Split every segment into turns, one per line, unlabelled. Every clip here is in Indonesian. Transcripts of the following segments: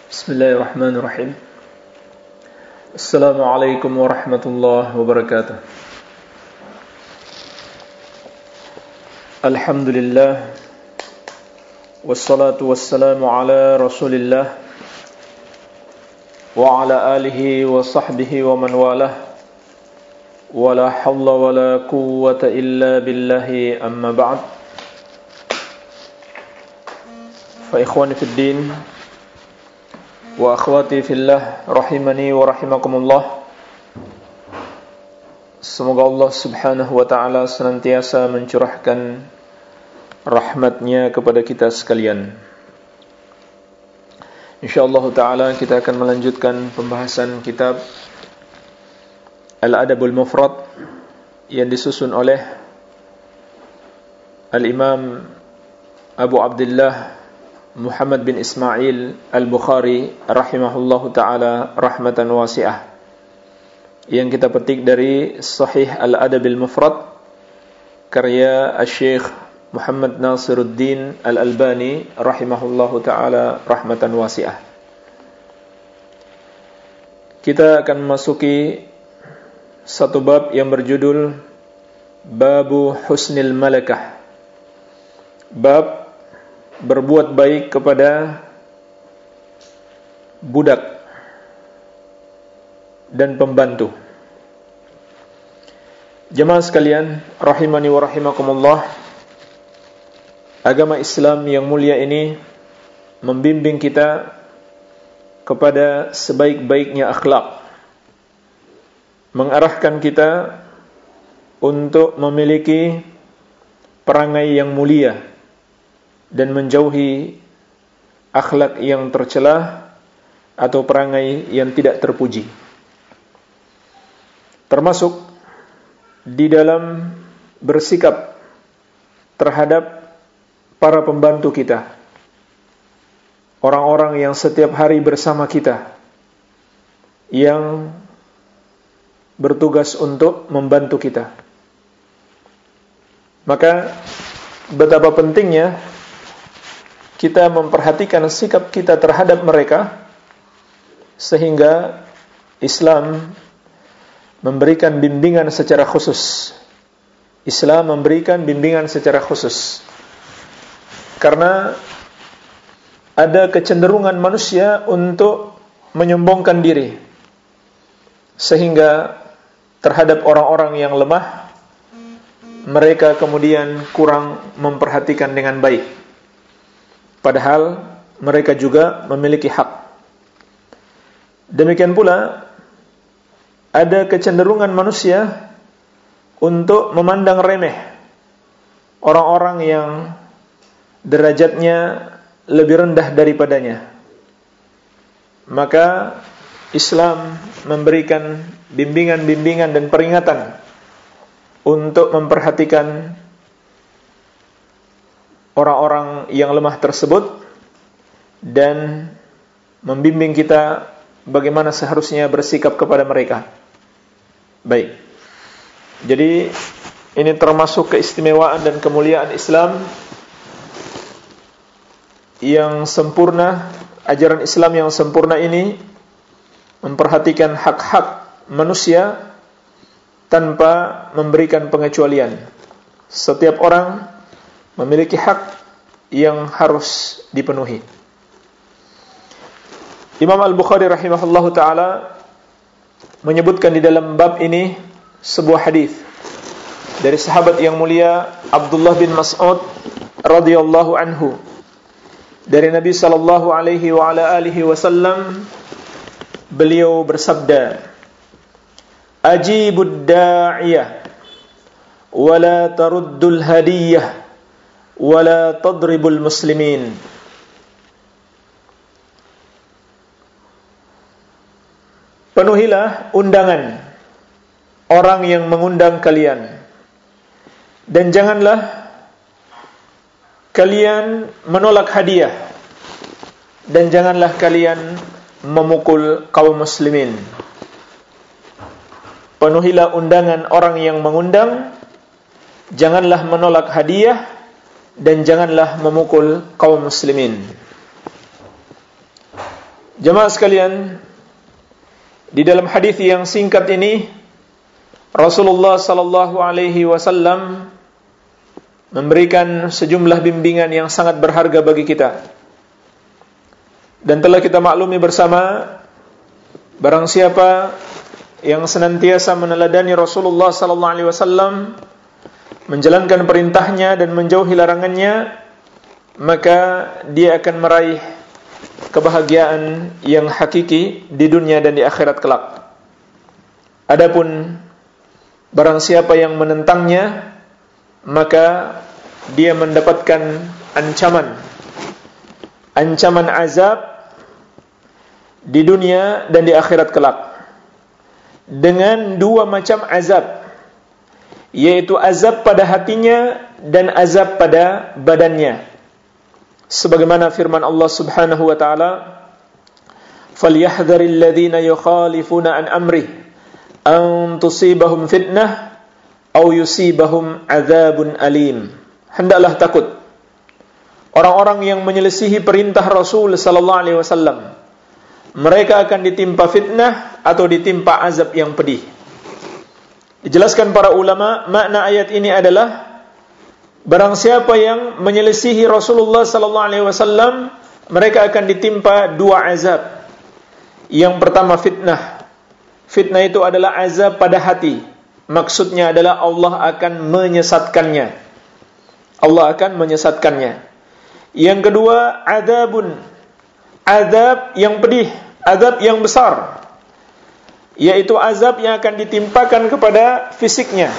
Bismillahirrahmanirrahim. Assalamualaikum warahmatullahi wabarakatuh. Alhamdulillah. Wassalatu wassalamu ala Rasulillah wa ala alihi wa sahbihi wa man walah. Wa la hawla wa la quwwata illa billahi, amma ba'd. Fa ikhwani fid din wa akhwati fillah, rahimani wa rahimakumullah. Semoga Allah subhanahu wa ta'ala senantiasa mencurahkan rahmatnya kepada kita sekalian. InsyaAllah ta'ala kita akan melanjutkan pembahasan kitab Al-Adabul Mufrad yang disusun oleh Al-Imam Abu Abdullah Muhammad bin Ismail Al-Bukhari rahimahullahu ta'ala rahmatan wasi'ah, yang kita petik dari Sahih Al-Adabil Mufrad karya Syekh Muhammad Nasiruddin Al-Albani rahimahullahu ta'ala rahmatan wasi'ah. Kita akan memasuki satu bab yang berjudul Babu Husnil Malakah, bab berbuat baik kepada budak dan pembantu. Jemaah sekalian, rahimani wa rahimakumullah, agama Islam yang mulia ini membimbing kita kepada sebaik-baiknya akhlak, mengarahkan kita untuk memiliki perangai yang mulia dan menjauhi akhlak yang tercela atau perangai yang tidak terpuji. Termasuk di dalam bersikap terhadap para pembantu kita, orang-orang yang setiap hari bersama kita, yang bertugas untuk membantu kita. Maka betapa pentingnya kita memperhatikan sikap kita terhadap mereka, sehingga Islam memberikan bimbingan secara khusus. Islam memberikan bimbingan secara khusus karena ada kecenderungan manusia untuk menyombongkan diri, sehingga terhadap orang-orang yang lemah mereka kemudian kurang memperhatikan dengan baik, padahal mereka juga memiliki hak. Demikian pula ada kecenderungan manusia untuk memandang remeh orang-orang yang derajatnya lebih rendah daripadanya. Maka Islam memberikan bimbingan-bimbingan dan peringatan untuk memperhatikan orang-orang yang lemah tersebut dan membimbing kita bagaimana seharusnya bersikap kepada mereka. Baik. Jadi ini termasuk keistimewaan dan kemuliaan Islam yang sempurna. Ajaran Islam yang sempurna ini memperhatikan hak-hak manusia tanpa memberikan pengecualian. Setiap orang memiliki hak yang harus dipenuhi. Imam Al-Bukhari rahimahullahu ta'ala menyebutkan di dalam bab ini sebuah hadis dari sahabat yang mulia Abdullah bin Mas'ud radhiyallahu anhu, dari Nabi sallallahu alaihi wa ala alihi wasallam. Beliau bersabda, "Ajibud da'iyah wa la taruddul hadiyah wa la tadribul muslimin." Penuhilah undangan orang yang mengundang kalian, dan janganlah kalian menolak hadiah, dan janganlah kalian memukul kaum muslimin. Penuhilah undangan orang yang mengundang, janganlah menolak hadiah, dan janganlah memukul kaum muslimin. Jemaah sekalian, di dalam hadis yang singkat ini Rasulullah sallallahu alaihi wasallam memberikan sejumlah bimbingan yang sangat berharga bagi kita. Dan telah kita maklumi bersama, barang siapa yang senantiasa meneladani Rasulullah sallallahu alaihi wasallam, menjalankan perintahnya dan menjauhi larangannya, maka dia akan meraih kebahagiaan yang hakiki di dunia dan di akhirat kelak. Adapun barang siapa yang menentangnya, maka dia mendapatkan ancaman azab di dunia dan di akhirat kelak, dengan dua macam azab, yaitu azab pada hatinya dan azab pada badannya. Sebagaimana firman Allah Subhanahu wa taala, "Falyahdharil ladzina yukhalifuna an amri an tusibahum fitnah aw yusibahum adzabun alim." Hendaklah takut orang-orang yang menyelisihi perintah Rasul sallallahu alaihi wasallam. Mereka akan ditimpa fitnah atau ditimpa azab yang pedih. Dijelaskan para ulama, makna ayat ini adalah barang siapa yang menyelisihi Rasulullah sallallahu alaihi wasallam, mereka akan ditimpa dua azab. Yang pertama fitnah. Fitnah itu adalah azab pada hati. Maksudnya adalah Allah akan menyesatkannya. Allah akan menyesatkannya. Yang kedua adzabun. Azab yang pedih, azab yang besar, yaitu azab yang akan ditimpakan kepada fisiknya.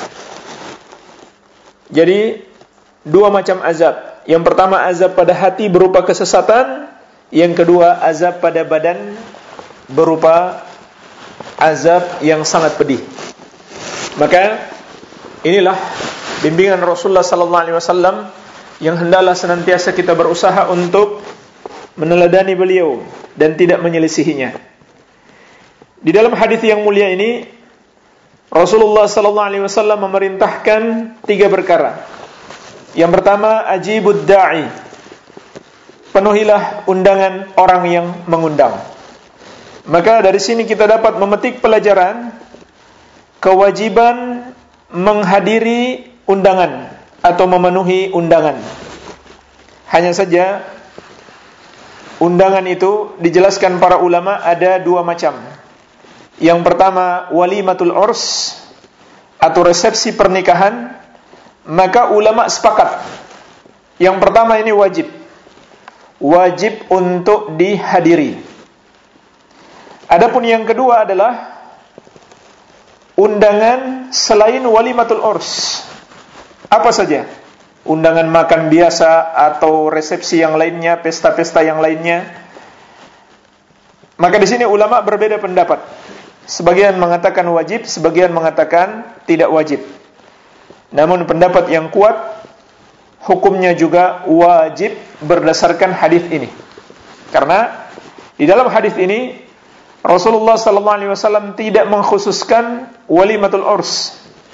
Jadi dua macam azab. Yang pertama azab pada hati berupa kesesatan, yang kedua azab pada badan berupa azab yang sangat pedih. Maka inilah bimbingan Rasulullah sallallahu alaihi wasallam yang hendaklah senantiasa kita berusaha untuk meneladani beliau dan tidak menyelisihinya. Di dalam hadis yang mulia ini Rasulullah sallallahu alaihi wasallam memerintahkan 3 perkara. Yang pertama, ajibud da'i. Penuhilah undangan orang yang mengundang. Maka dari sini kita dapat memetik pelajaran kewajiban menghadiri undangan atau memenuhi undangan. Hanya saja undangan itu dijelaskan para ulama ada 2 macam. Yang pertama walimatul urs atau resepsi pernikahan. Maka ulama sepakat, yang pertama ini wajib untuk dihadiri. Adapun yang kedua adalah undangan selain walimatul urs. Apa saja? Undangan makan biasa atau resepsi yang lainnya, pesta-pesta yang lainnya. Maka di sini ulama berbeda pendapat. Sebagian mengatakan wajib, sebagian mengatakan tidak wajib. Namun pendapat yang kuat, hukumnya juga wajib berdasarkan hadis ini. Karena di dalam hadis ini Rasulullah sallallahu alaihi wasallam tidak mengkhususkan walimatul urs,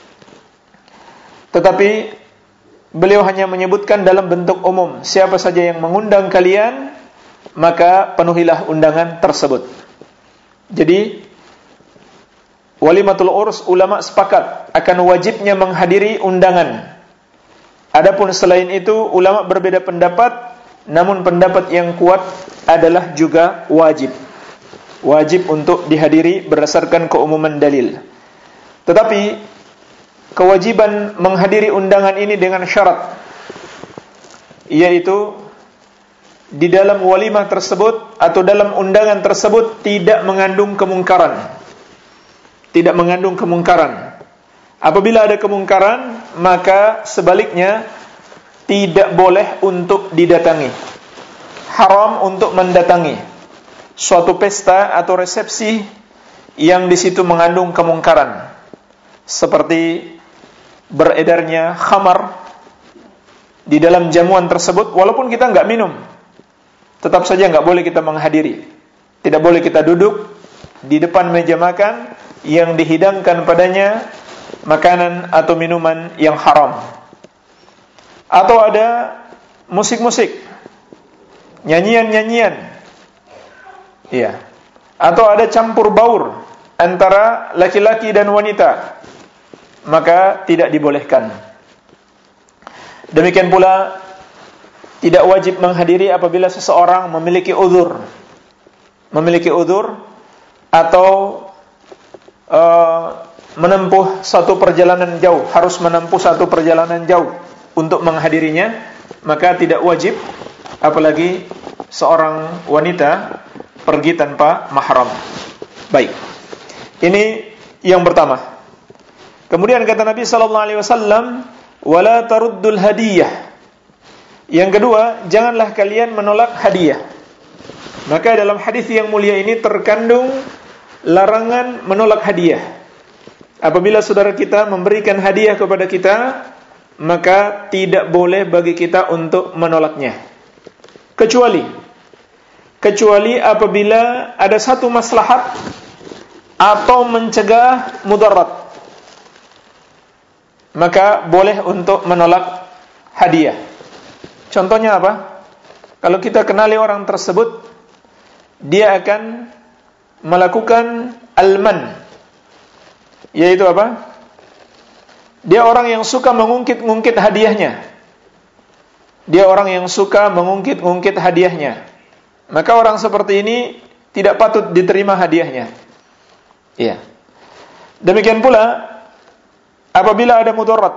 tetapi beliau hanya menyebutkan dalam bentuk umum, siapa saja yang mengundang kalian, maka penuhilah undangan tersebut. Jadi walimatul urs ulama sepakat akan wajibnya menghadiri undangan. Adapun selain itu ulama berbeda pendapat, namun pendapat yang kuat adalah juga wajib untuk dihadiri berdasarkan keumuman dalil. Tetapi kewajiban menghadiri undangan ini dengan syarat, yaitu di dalam walimah tersebut atau dalam undangan tersebut tidak mengandung kemungkaran. Apabila ada kemungkaran, maka sebaliknya tidak boleh untuk didatangi. Haram untuk mendatangi suatu pesta atau resepsi yang di situ mengandung kemungkaran, seperti beredarnya khamar di dalam jamuan tersebut. Walaupun kita enggak minum, tetap saja enggak boleh kita menghadiri. Tidak boleh kita duduk di depan meja makan yang dihidangkan padanya makanan atau minuman yang haram. Atau ada musik-musik, nyanyian-nyanyian Iya. Atau ada campur baur antara laki-laki dan wanita, maka tidak dibolehkan. Demikian pula tidak wajib menghadiri apabila seseorang memiliki uzur. Memiliki uzur atau menempuh satu perjalanan jauh, harus menempuh satu perjalanan jauh untuk menghadirinya, maka tidak wajib, apalagi seorang wanita pergi tanpa mahram. Baik. Ini yang pertama. Kemudian kata Nabi sallallahu alaihi wasallam, "Wala taruddul hadiyah." Yang kedua, janganlah kalian menolak hadiah. Maka dalam hadis yang mulia ini terkandung larangan menolak hadiah. Apabila saudara kita memberikan hadiah kepada kita, maka tidak boleh bagi kita untuk menolaknya. Kecuali apabila ada satu maslahat atau mencegah mudarat, maka boleh untuk menolak hadiah. Contohnya apa? Kalau kita kenali orang tersebut, dia akan melakukan alman, yaitu apa? Dia orang yang suka mengungkit-ungkit hadiahnya. Dia orang yang suka mengungkit-ungkit hadiahnya. Maka orang seperti ini tidak patut diterima hadiahnya. Iya. Demikian pula apabila ada mudarat,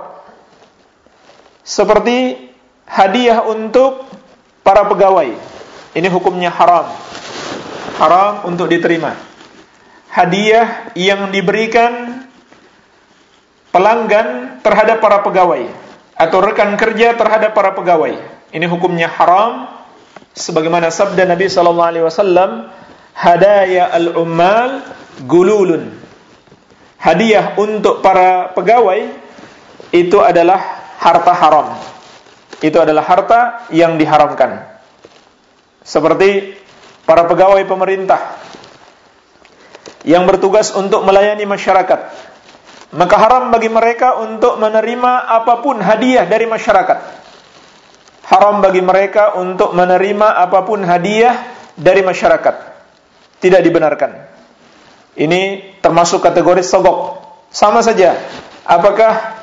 seperti hadiah untuk para pegawai, ini hukumnya haram. Haram untuk diterima. Hadiah yang diberikan pelanggan terhadap para pegawai atau rekan kerja terhadap para pegawai, ini hukumnya haram, sebagaimana sabda Nabi sallallahu alaihi wasallam, hadaya al-ummal gululun. Hadiah untuk para pegawai itu adalah harta haram. Itu adalah harta yang diharamkan. Seperti para pegawai pemerintah yang bertugas untuk melayani masyarakat, maka haram bagi mereka untuk menerima apapun hadiah dari masyarakat. Haram bagi mereka untuk menerima apapun hadiah dari masyarakat. Tidak dibenarkan. Ini termasuk kategori sogok. Sama saja, apakah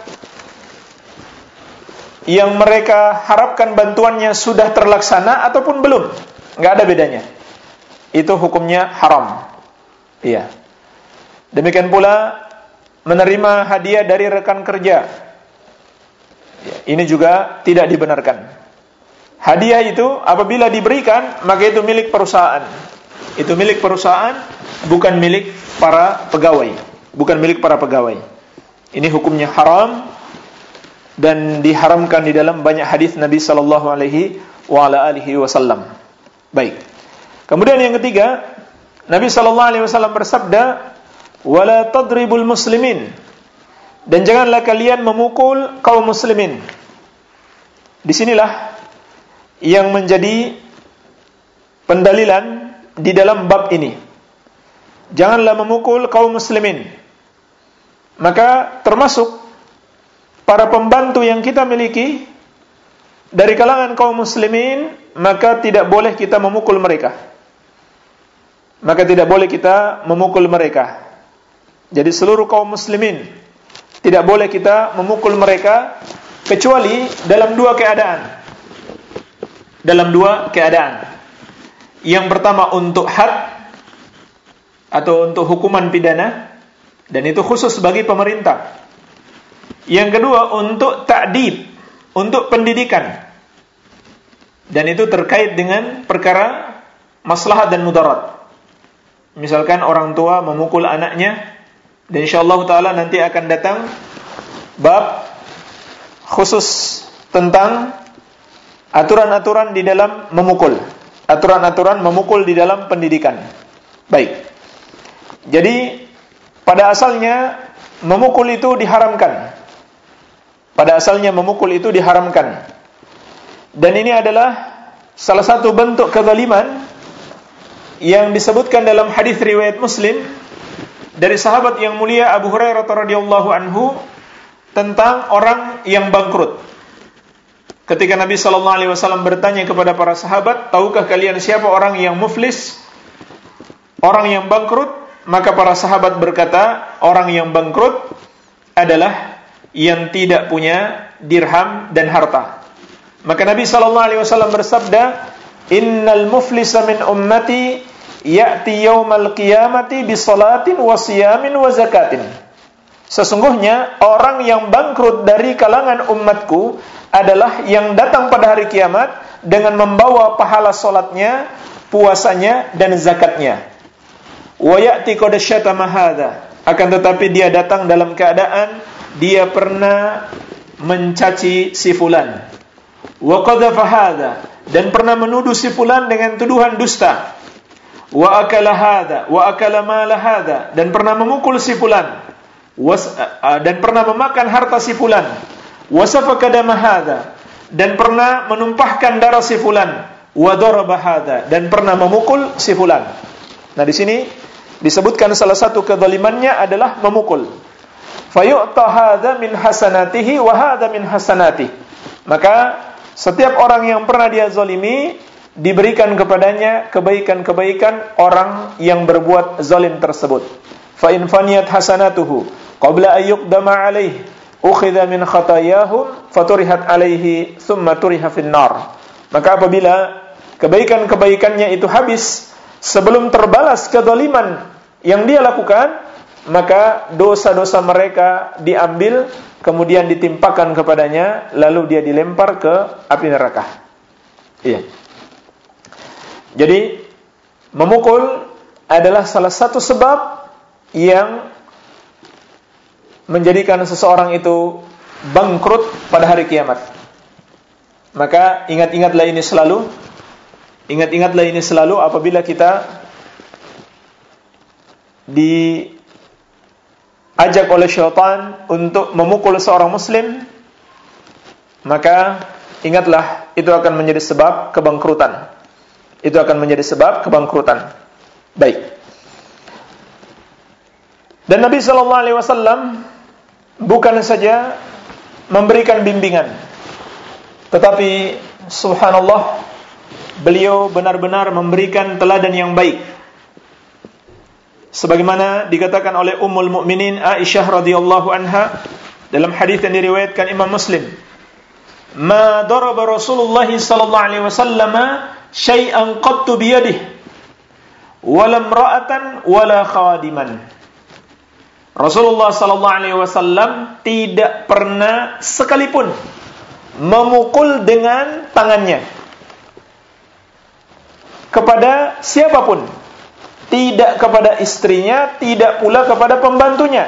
yang mereka harapkan bantuannya sudah terlaksana ataupun belum? Nggak ada bedanya. Itu hukumnya haram. Iya. Demikian pula menerima hadiah dari rekan kerja. Ini juga tidak dibenarkan. Hadiah itu apabila diberikan, maka itu milik perusahaan. Itu milik perusahaan, bukan milik para pegawai. Bukan milik para pegawai. Ini hukumnya haram dan diharamkan di dalam banyak hadis Nabi sallallahu alaihi wasallam. Baik. Kemudian yang ketiga, Nabi sallallahu alaihi wasallam bersabda, "Wala tadribul muslimin." Dan janganlah kalian memukul kaum muslimin. Disinilah yang menjadi pendalilan di dalam bab ini. Janganlah memukul kaum muslimin. Maka termasuk para pembantu yang kita miliki dari kalangan kaum muslimin, maka tidak boleh kita memukul mereka. Maka tidak boleh kita memukul mereka. Jadi seluruh kaum muslimin tidak boleh kita memukul mereka, kecuali dalam dua keadaan. Dalam dua keadaan. Yang pertama untuk had atau untuk hukuman pidana, dan itu khusus bagi pemerintah. Yang kedua untuk ta'dib, untuk pendidikan. Dan itu terkait dengan perkara maslahat dan mudarat. Misalkan orang tua memukul anaknya, dan insyaallah taala nanti akan datang bab khusus tentang aturan-aturan di dalam memukul. Aturan-aturan memukul di dalam pendidikan. Baik. Jadi pada asalnya memukul itu diharamkan. Pada asalnya memukul itu diharamkan. Dan ini adalah salah satu bentuk kezaliman yang disebutkan dalam hadis riwayat Muslim dari sahabat yang mulia Abu Hurairah radhiyallahu anhu tentang orang yang bangkrut. Ketika Nabi sallallahu alaihi wasallam bertanya kepada para sahabat, "Tahukah kalian siapa orang yang muflis?" orang yang bangkrut, maka para sahabat berkata, orang yang bangkrut adalah yang tidak punya dirham dan harta. Maka Nabi SAW bersabda, innal muflisa min ummati ya'ti yawmal qiyamati bisalatin wa siyamin wa zakatin. Sesungguhnya orang yang bangkrut dari kalangan umatku adalah yang datang pada hari kiamat dengan membawa pahala salatnya, puasanya dan zakatnya. Wa ya'ti qad syatama hadza, akan tetapi dia datang dalam keadaan dia pernah mencaci si fulan. Wa qadhafa hadza, dan pernah menuduh si fulan dengan tuduhan dusta. Wa akala hadza wa akala mal hadza, dan pernah memukul si fulan. Dan pernah memakan harta si fulan. Wa safaka dama hadza, dan pernah menumpahkan darah si fulan. Wa daraba hadza, dan pernah memukul si fulan. Nah, di sini disebutkan salah satu kezalimannya adalah memukul. Fayu'ta hadza min hasanatihi wa hadza min hasanatihi. Maka setiap orang yang pernah dia zalimi diberikan kepadanya kebaikan-kebaikan orang yang berbuat zalim tersebut. Fa in faniyat hasanatuhu qabla an yuqdama alaihi ukhidha min khatayahum faturihat alaihi thumma turiha fin nar. Maka apabila kebaikan-kebaikannya itu habis sebelum terbalas kezaliman yang dia lakukan, maka dosa-dosa mereka diambil kemudian ditimpakan kepadanya, lalu dia dilempar ke api neraka. Iya. Jadi memukul adalah salah satu sebab yang menjadikan seseorang itu bangkrut pada hari kiamat. Maka ingat-ingatlah ini selalu apabila kita diajak oleh syaitan untuk memukul seorang muslim, maka ingatlah itu akan menjadi sebab kebangkrutan. Baik. Dan Nabi SAW bukan saja memberikan bimbingan, tetapi subhanallah, beliau benar-benar memberikan teladan yang baik. Sebagaimana dikatakan oleh Ummul Mukminin Aisyah radhiyallahu anha dalam hadis yang diriwayatkan Imam Muslim, "Ma daraba Rasulullah sallallahu alaihi wasallam syai'an qattu bi yadihi wala imra'atan wala khadiman." Rasulullah sallallahu alaihi wasallam tidak pernah sekalipun memukul dengan tangannya kepada siapapun, tidak kepada istrinya, tidak pula kepada pembantunya,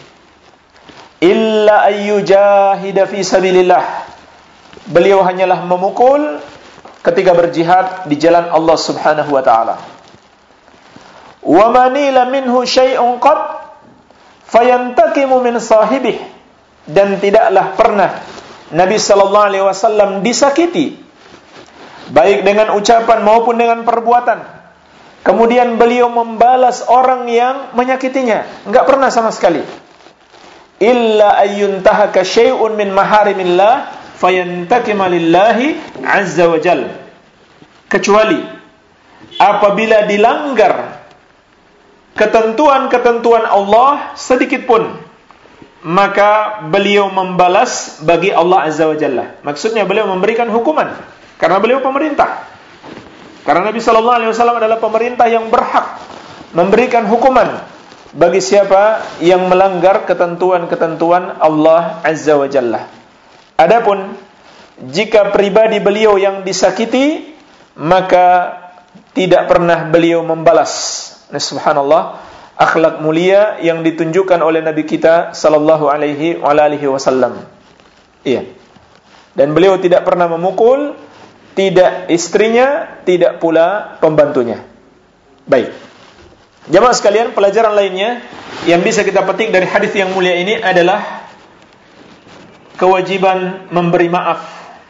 illa ayyujahida fi sabilillah. Beliau hanyalah memukul ketika berjihad di jalan Allah Subhanahu wa taala. Wa manila minhu syai'un qad fayantakimu min sahibih, dan tidaklah pernah Nabi sallallahu alaihi wasallam disakiti baik dengan ucapan maupun dengan perbuatan, kemudian beliau membalas orang yang menyakitinya. Enggak pernah sama sekali. Illa ayyuntahaka syai'un min maharimillah fayantakima lillahi azza wa jalla. Kecuali apabila dilanggar ketentuan-ketentuan Allah sedikit pun, maka beliau membalas bagi Allah azza wa jalla. Maksudnya beliau memberikan hukuman karena beliau pemerintah. Karena Nabi sallallahu alaihi wasallam adalah pemerintah yang berhak memberikan hukuman bagi siapa yang melanggar ketentuan-ketentuan Allah azza wa jalla. Adapun jika pribadi beliau yang disakiti, maka tidak pernah beliau membalas. Nah, subhanallah, akhlak mulia yang ditunjukkan oleh Nabi kita sallallahu alaihi wasallam. Iya. Dan beliau tidak pernah memukul, tidak istrinya, tidak pula pembantunya. Baik. Jamaah sekalian, pelajaran lainnya yang bisa kita petik dari hadis yang mulia ini adalah kewajiban memberi maaf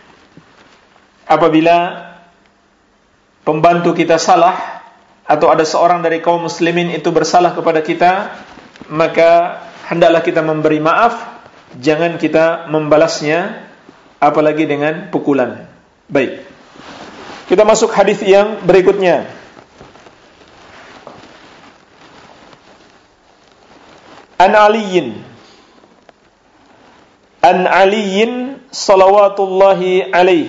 apabila pembantu kita salah atau ada seorang dari kaum muslimin itu bersalah kepada kita, maka hendaklah kita memberi maaf, jangan kita membalasnya apalagi dengan pukulan. Baik. Kita masuk hadis yang berikutnya. An Aliyin salawatullahi alaih.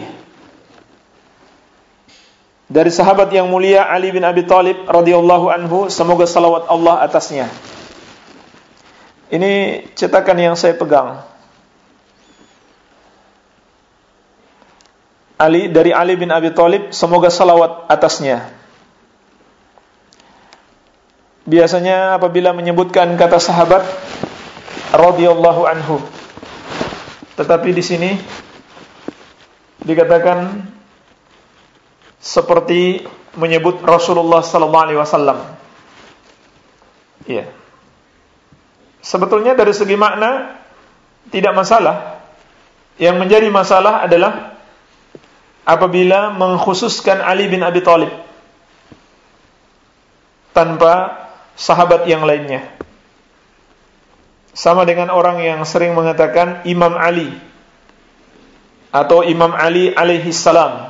Dari sahabat yang mulia Ali bin Abi Thalib radhiyallahu anhu, semoga salawat Allah atasnya. Ini cetakan yang saya pegang. Dari Ali bin Abi Thalib, semoga salawat atasnya. Biasanya apabila menyebutkan kata sahabat radhiyallahu anhu, tetapi di sini dikatakan seperti menyebut Rasulullah sallallahu alaihi wasallam. Iya. Sebetulnya dari segi makna tidak masalah. Yang menjadi masalah adalah apabila mengkhususkan Ali bin Abi Thalib tanpa sahabat yang lainnya. Sama dengan orang yang sering mengatakan Imam Ali atau Imam Ali alaihi salam.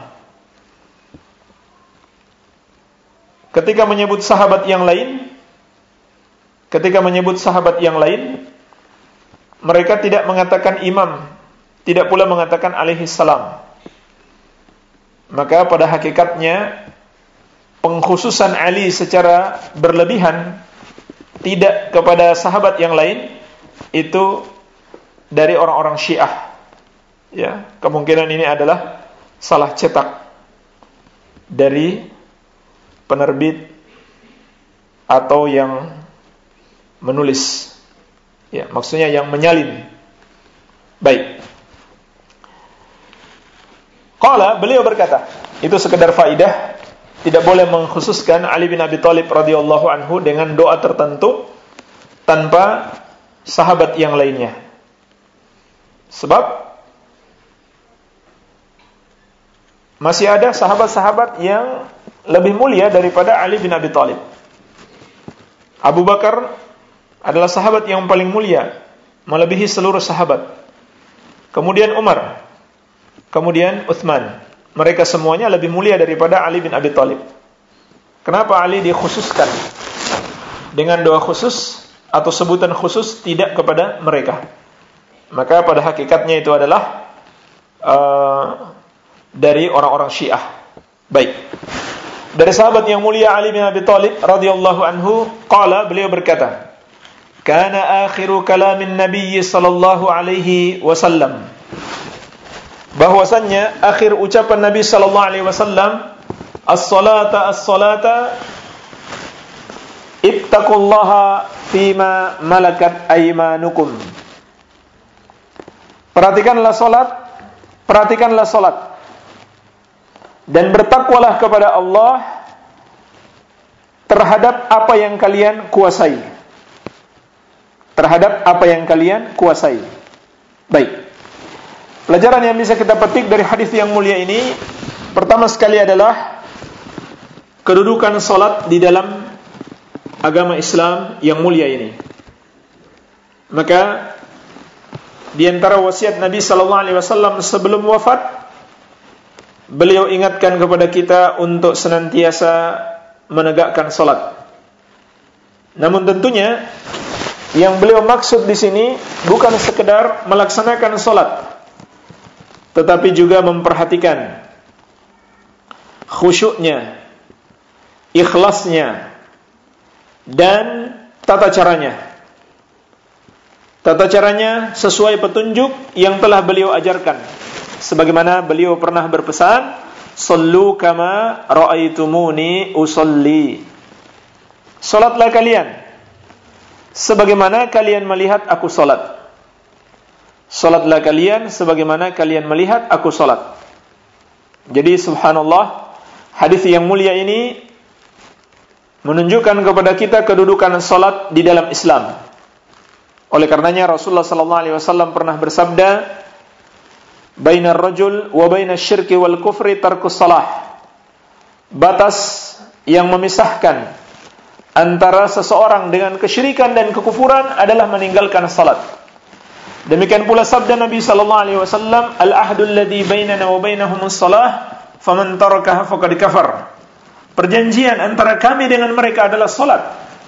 Ketika menyebut sahabat yang lain, mereka tidak mengatakan imam, tidak pula mengatakan alaihi salam. Maka pada hakikatnya pengkhususan Ali secara berlebihan tidak kepada sahabat yang lain itu dari orang-orang Syiah. Ya, kemungkinan ini adalah salah cetak dari penerbit atau yang menulis. Ya, maksudnya yang menyalin. Baik. Qala, beliau berkata, itu sekedar faidah. Tidak boleh mengkhususkan Ali bin Abi Thalib radhiyallahu anhu dengan doa tertentu tanpa sahabat yang lainnya. Sebab masih ada sahabat-sahabat yang lebih mulia daripada Ali bin Abi Thalib. Abu Bakar adalah sahabat yang paling mulia, melebihi seluruh sahabat. Kemudian Umar, kemudian Utsman. Mereka semuanya lebih mulia daripada Ali bin Abi Thalib. Kenapa Ali dikhususkan dengan doa khusus atau sebutan khusus tidak kepada mereka? Maka pada hakikatnya itu adalah dari orang-orang Syiah. Baik. Dari sahabat yang mulia Ali bin Abi Thalib radhiyallahu anhu, qala, beliau berkata, kana akhiru kalamin Nabi sallallahu alaihi wasallam, bahwasannya akhir ucapan Nabi sallallahu alaihi wasallam, as-salata as-salata ittaqullaha fima malakat aymanukum. Perhatikanlah salat dan bertakwalah kepada Allah terhadap apa yang kalian kuasai. Baik. Pelajaran yang bisa kita petik dari hadis yang mulia ini, pertama sekali adalah kedudukan salat di dalam agama Islam yang mulia ini. Maka di antara wasiat Nabi sallallahu alaihi wasallam sebelum wafat, beliau ingatkan kepada kita untuk senantiasa menegakkan salat. Namun tentunya yang beliau maksud di sini bukan sekedar melaksanakan salat, tetapi juga memperhatikan khusyuknya, ikhlasnya, dan tata caranya. Tata caranya sesuai petunjuk yang telah beliau ajarkan. Sebagaimana beliau pernah berpesan, sallu kama ra'aitumuni usolli. Salatlah kalian sebagaimana kalian melihat aku salat. Salatlah kalian sebagaimana kalian melihat aku salat. Jadi subhanallah, hadis yang mulia ini menunjukkan kepada kita kedudukan salat di dalam Islam. Oleh karenanya Rasulullah sallallahu alaihi wasallam pernah bersabda, bainar rajul wa bainasy syirki wal kufri tarkus shalah. Batas yang memisahkan antara seseorang dengan kesyirikan dan kekufuran adalah meninggalkan salat. Demikian pula sabda Nabi sallallahu alaihi wasallam, al-ahdul ladzi bainana wa bainahumus shalah, faman tarakaha faqad kafar. Perjanjian antara kami dengan mereka adalah salat.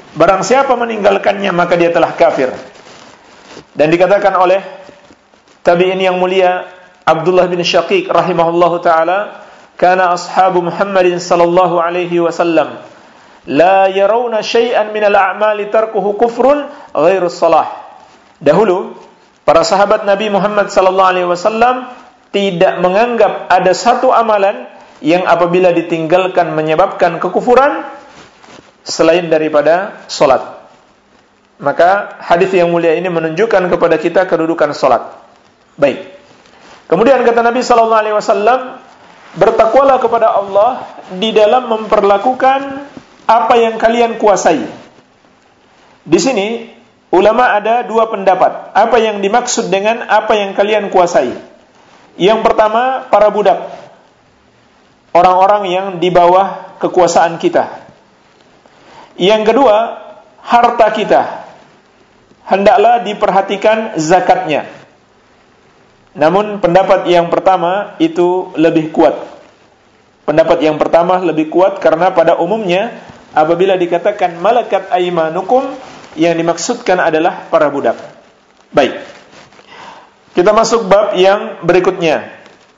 barang siapa meninggalkannya maka dia telah kafir. Dan dikatakan oleh tabi'in yang mulia Abdullah bin Syaqiq rahimahullahu taala, kana ashabu Muhammadin sallallahu alaihi wasallam la yarawna syai'an minal a'mali tarkuhu kufrun ghairu shalah. Dahulu para sahabat Nabi Muhammad sallallahu alaihi wasallam tidak menganggap ada satu amalan yang apabila ditinggalkan menyebabkan kekufuran selain daripada salat. Maka hadis yang mulia ini menunjukkan kepada kita kedudukan salat. Baik. Kemudian kata Nabi sallallahu alaihi wasallam, bertakwalah kepada Allah di dalam memperlakukan apa yang kalian kuasai. Di sini ulama ada dua pendapat. Apa yang dimaksud dengan apa yang kalian kuasai? Yang pertama, para budak, orang-orang yang di bawah kekuasaan kita. Yang kedua, harta kita, hendaklah diperhatikan zakatnya. Namun pendapat yang pertama itu lebih kuat. Pendapat yang pertama lebih kuat karena pada umumnya apabila dikatakan malakat aimanukum, yang dimaksudkan adalah para budak. Baik. Kita masuk bab yang berikutnya.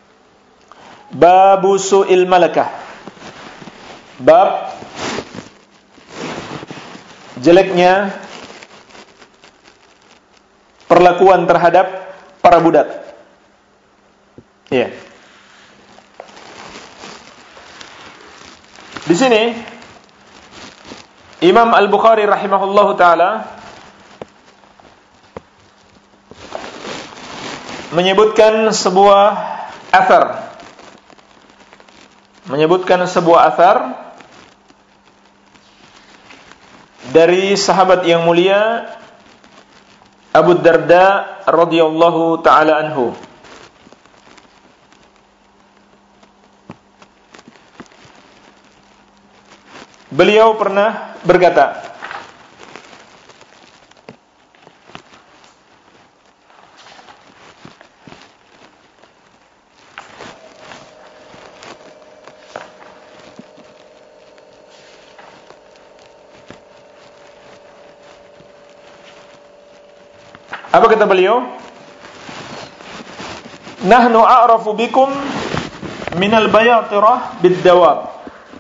Babu su'il malakah. Bab jeleknya perlakuan terhadap para budak. Iya. Di sini Imam Al-Bukhari rahimahullahu taala menyebutkan sebuah athar. Dari sahabat yang mulia Abu Darda radhiyallahu taala anhu. Beliau pernah berkata, apa kata beliau? Nahnu a'rafu bikum minal bayatirah bid-dawab.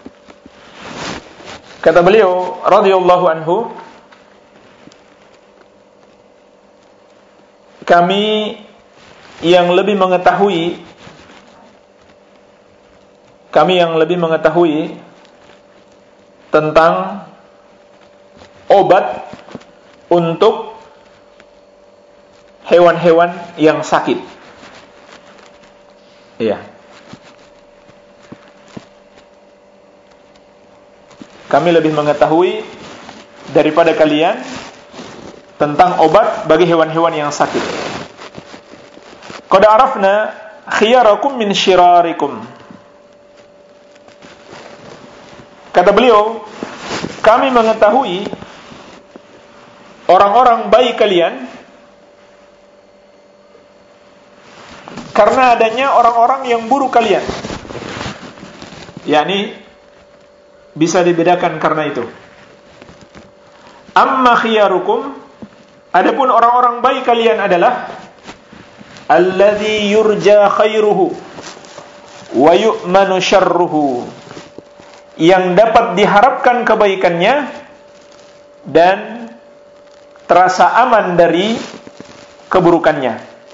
Kata beliau radhiyallahu anhu, kami yang lebih mengetahui tentang obat untuk hewan-hewan yang sakit. Iya. Kami lebih mengetahui daripada kalian tentang obat bagi hewan-hewan yang sakit. Qad arafna khiyarakum min shirarikum. Kata beliau, kami mengetahui orang-orang baik kalian karena adanya orang-orang yang buruk kalian. yakni bisa dibedakan karena itu. Amma khiyarukum, adapun orang-orang baik kalian adalah alladzi yurja khairuhu wa yu'manu syarruhu, yang dapat diharapkan kebaikannya dan terasa aman dari keburukannya.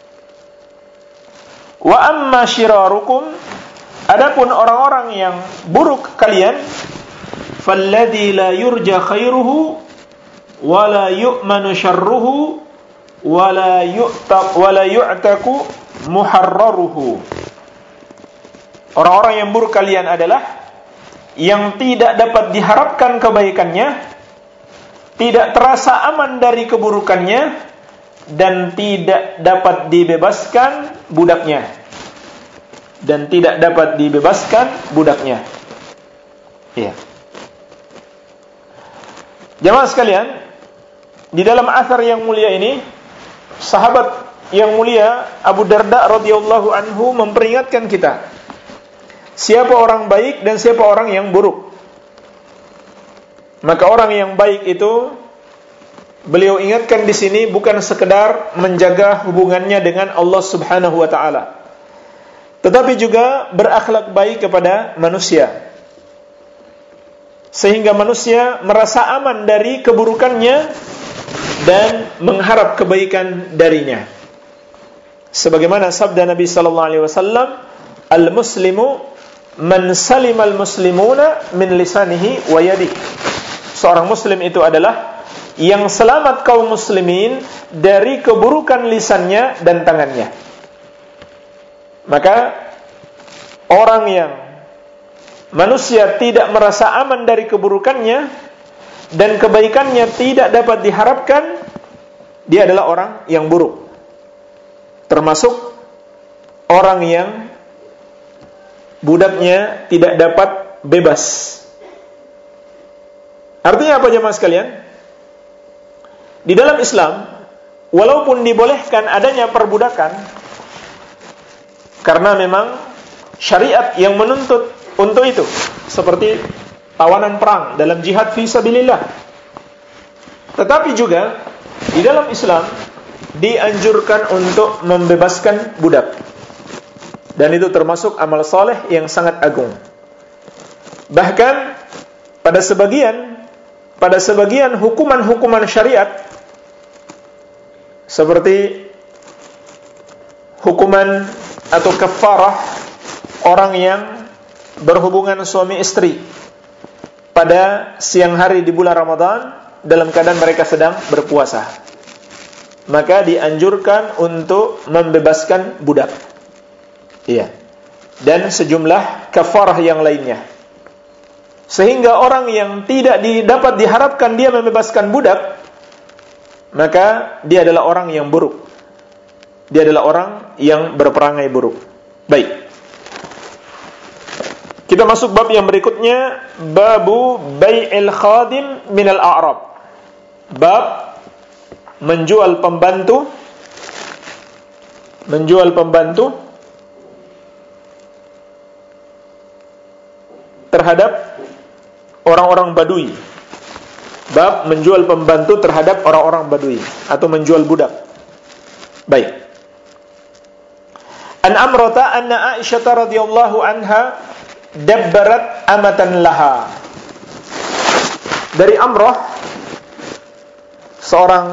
Wa amma syirarukum, adapun orang-orang yang buruk kalian, falladzi la yurja khairuhu wa la yu'manu syarruhu wa la yu'taku muharraruhu. Orang-orang yang buruk kalian adalah yang tidak dapat diharapkan kebaikannya, tidak terasa aman dari keburukannya, dan tidak dapat dibebaskan budaknya. Iya. Jamaah sekalian, di dalam athar yang mulia ini, sahabat yang mulia Abu Darda radhiyallahu anhu memperingatkan kita siapa orang baik dan siapa orang yang buruk. Maka orang yang baik itu, beliau ingatkan di sini bukan sekedar menjaga hubungannya dengan Allah Subhanahu wa taala, tetapi juga berakhlak baik kepada manusia, sehingga manusia merasa aman dari keburukannya dan mengharap kebaikan darinya. Sebagaimana sabda Nabi sallallahu alaihi wasallam, "Al-muslimu man salimal muslimuna min lisanihi wa yadihi." Seorang muslim itu adalah yang selamat kaum muslimin dari keburukan lisannya dan tangannya. Maka orang yang manusia tidak merasa aman dari keburukannya dan kebaikannya tidak dapat diharapkan, dia adalah orang yang buruk. Termasuk orang yang budaknya tidak dapat bebas. Artinya apa jemaah sekalian? Di dalam Islam, walaupun dibolehkan adanya perbudakan, karena memang syariat yang menuntut untuk itu, seperti tawanan perang dalam jihad fi sabilillah. Tetapi juga di dalam Islam dianjurkan untuk membebaskan budak. Dan itu termasuk amal soleh yang sangat agung. Bahkan pada sebagian hukuman-hukuman syariat, seperti hukuman atau kafarah orang yang berhubungan suami istri pada siang hari di bulan Ramadan dalam keadaan mereka sedang berpuasa, maka dianjurkan untuk membebaskan budak. Iya. Dan sejumlah kafarah yang lainnya. Sehingga orang yang tidak dapat diharapkan dia membebaskan budak, maka dia adalah orang yang buruk. Dia adalah orang yang berperangai buruk. Baik. Kita masuk bab yang berikutnya, babu bai'il khadim minal a'rab. Bab menjual pembantu terhadap orang-orang Badui. Bab menjual pembantu terhadap orang-orang Badui atau menjual budak. Baik. An Amrata anna Aisyah radhiyallahu anha dabbarat amatan laha. Dari Amrah, seorang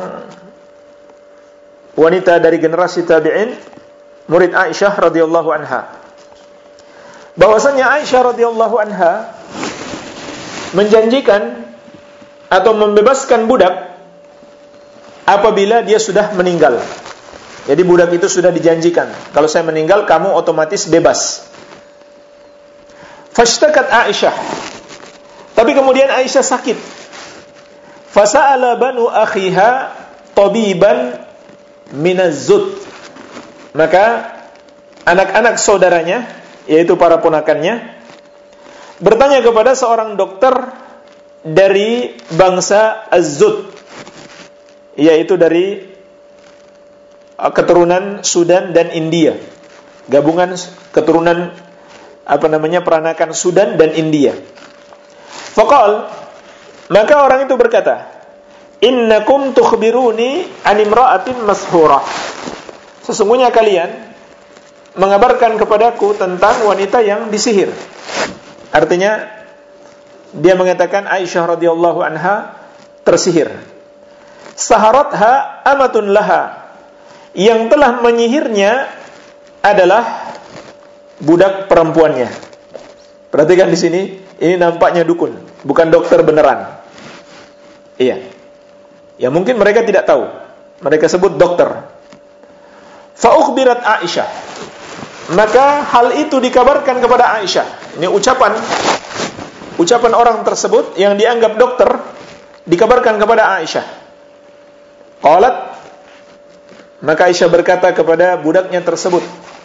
wanita dari generasi tabi'in, murid Aisyah radhiyallahu anha, bahwasanya Aisyah radhiyallahu anha menjanjikan atau membebaskan budak apabila dia sudah meninggal. Jadi budak itu sudah dijanjikan, kalau saya meninggal kamu otomatis bebas. Fashtakat Aisyah, tapi kemudian Aisyah sakit. Fasa'ala banu akhiha tabiban minaz-zud. Maka anak-anak saudaranya, yaitu para ponakannya, bertanya kepada seorang dokter dari bangsa Az-Zud, yaitu dari keturunan Sudan dan India, gabungan keturunan peranakan Sudan dan India. Faqal, maka orang itu berkata, innakum tukhbiruni an imra'atin mashurah. Sesungguhnya kalian mengabarkan kepadaku tentang wanita yang disihir. Artinya dia mengatakan Aisyah radhiyallahu anha tersihir. Saharatha amatun laha, yang telah menyihirnya adalah budak perempuannya. Perhatikan di sini, ini nampaknya dukun, bukan dokter beneran. Iya. Ya mungkin mereka tidak tahu. Mereka sebut dokter. Fa ukhbirat Aisyah. Maka hal itu dikabarkan kepada Aisyah. Ini ucapan orang tersebut yang dianggap dokter dikabarkan kepada Aisyah. Qalat, maka Aisyah berkata kepada budaknya tersebut,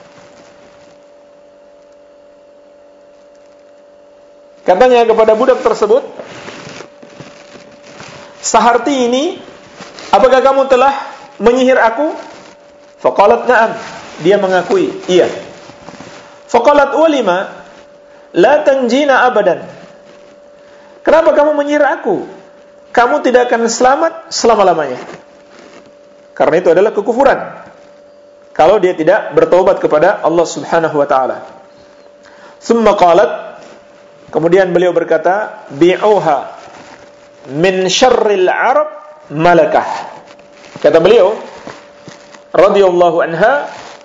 katanya kepada budak tersebut, saharti ini, apakah kamu telah menyihir aku? Faqalat na'am, dia mengakui, iya. Faqalat walima la tanjina abadan. Kenapa kamu menyihir aku? kamu tidak akan selamat selama-lamanya. Karena itu adalah kekufuran kalau dia tidak bertaubat kepada Allah Subhanahu wa taala. Tsumma qalat, kemudian beliau berkata, bi'uha min syarril arab malakah. Kata beliau radhiyallahu anha,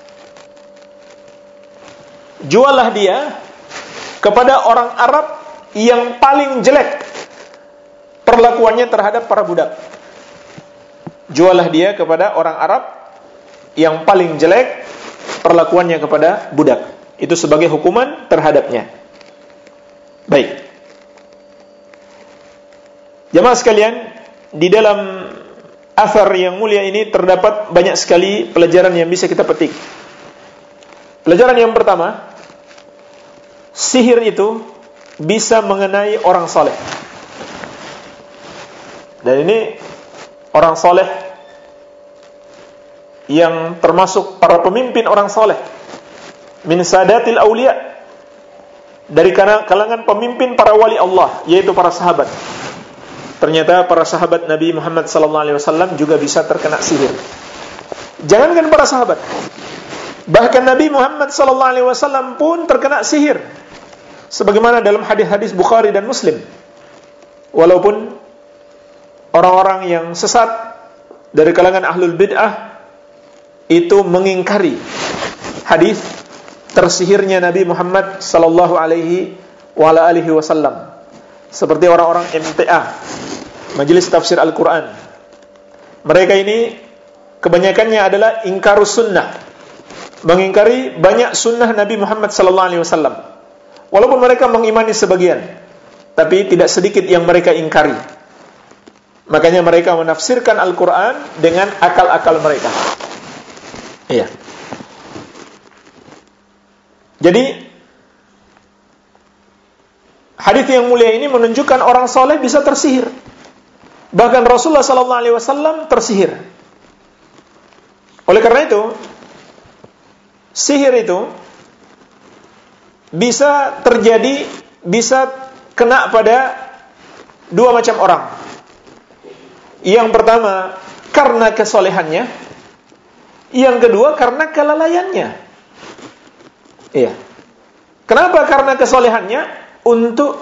juallah dia kepada orang Arab yang paling jelek perlakuannya terhadap para budak. Juallah dia kepada orang Arab yang paling jelek perlakuannya kepada budak. Itu sebagai hukuman terhadapnya. Baik. Jamaah sekalian, di dalam athar yang mulia ini terdapat banyak sekali pelajaran yang bisa kita petik. Pelajaran yang pertama, sihir itu bisa mengenai orang saleh. Dan ini orang saleh yang termasuk para pemimpin orang saleh, min sadatil auliya, dari kalangan pemimpin para wali Allah, yaitu para sahabat. Ternyata para sahabat Nabi Muhammad SAW juga bisa terkena sihir. Jangankan para sahabat, bahkan Nabi Muhammad SAW pun terkena sihir, sebagaimana dalam hadis-hadis Bukhari dan Muslim. Walaupun orang-orang yang sesat dari kalangan ahlul bid'ah itu mengingkari hadis tersihirnya Nabi Muhammad sallallahu alaihi wasallam, seperti orang-orang MTA, Majelis Tafsir Al-Quran. Mereka ini kebanyakannya adalah ingkarus sunnah, mengingkari banyak sunnah Nabi Muhammad sallallahu alaihi wasallam. Walaupun mereka mengimani sebagian, tapi tidak sedikit yang mereka ingkari. Makanya mereka menafsirkan Al-Quran dengan akal-akal mereka. Iya. Jadi hadis yang mulia ini menunjukkan orang soleh bisa tersihir. Bahkan Rasulullah SAW tersihir. Oleh karena itu, sihir itu bisa terjadi, bisa kena pada dua macam orang. Yang pertama karena kesolehannya, yang kedua karena kelalaiannya. Iya. Kenapa? Karena kesolehannya untuk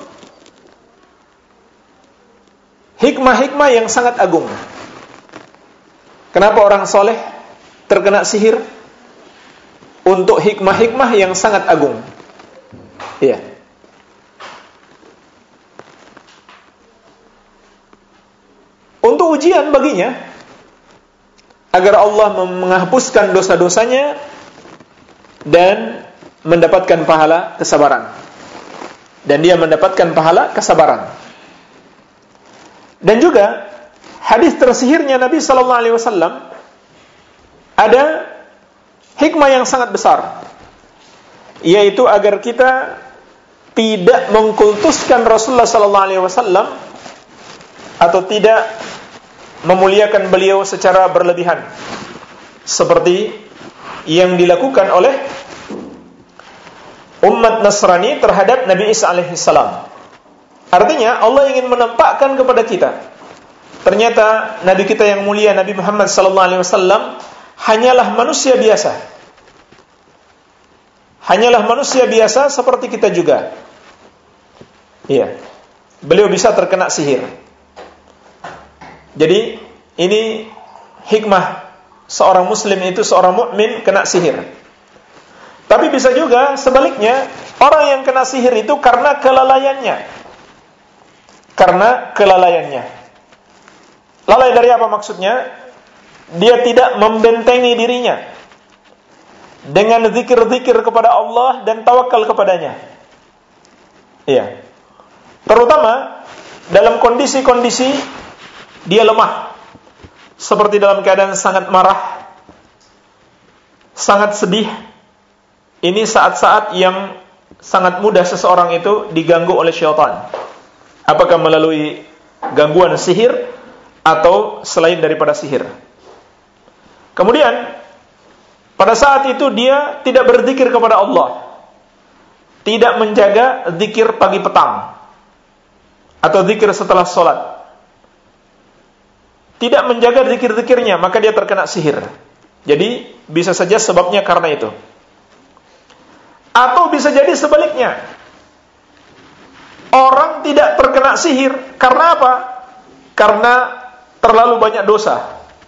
hikmah-hikmah yang sangat agung. Kenapa orang soleh terkena sihir? Untuk hikmah-hikmah yang sangat agung. Iya. Untuk ujian baginya, agar Allah menghapuskan dosa-dosanya dan mendapatkan pahala kesabaran. Dan dia mendapatkan pahala kesabaran. Dan juga hadis tersihirnya Nabi SAW ada hikmah yang sangat besar, yaitu agar kita tidak mengkultuskan Rasulullah SAW atau tidak memuliakan beliau secara berlebihan, seperti yang dilakukan oleh umat Nasrani terhadap Nabi Isa alaihissalam. Artinya Allah ingin menampakkan kepada kita, ternyata Nabi kita yang mulia Nabi Muhammad SAW hanyalah manusia biasa. Hanyalah manusia biasa seperti kita juga. Iya. Beliau bisa terkena sihir. Jadi ini hikmah seorang muslim itu, seorang mukmin kena sihir. Tapi bisa juga sebaliknya, orang yang kena sihir itu karena kelalaiannya. Karena kelalaiannya. Lalai dari apa maksudnya? Dia tidak membentengi dirinya dengan zikir-zikir kepada Allah dan tawakal kepadanya. Iya. Terutama dalam kondisi-kondisi dia lemah, seperti dalam keadaan sangat marah, sangat sedih. Ini saat-saat yang sangat mudah seseorang itu diganggu oleh syaitan, apakah melalui gangguan sihir atau selain daripada sihir. Kemudian pada saat itu dia tidak berzikir kepada Allah, tidak menjaga zikir pagi petang atau zikir setelah sholat. tidak menjaga zikir-zikirnya, maka dia terkena sihir. Jadi bisa saja sebabnya karena itu. Atau bisa jadi sebaliknya. Orang tidak terkena sihir karena apa? Karena terlalu banyak dosa.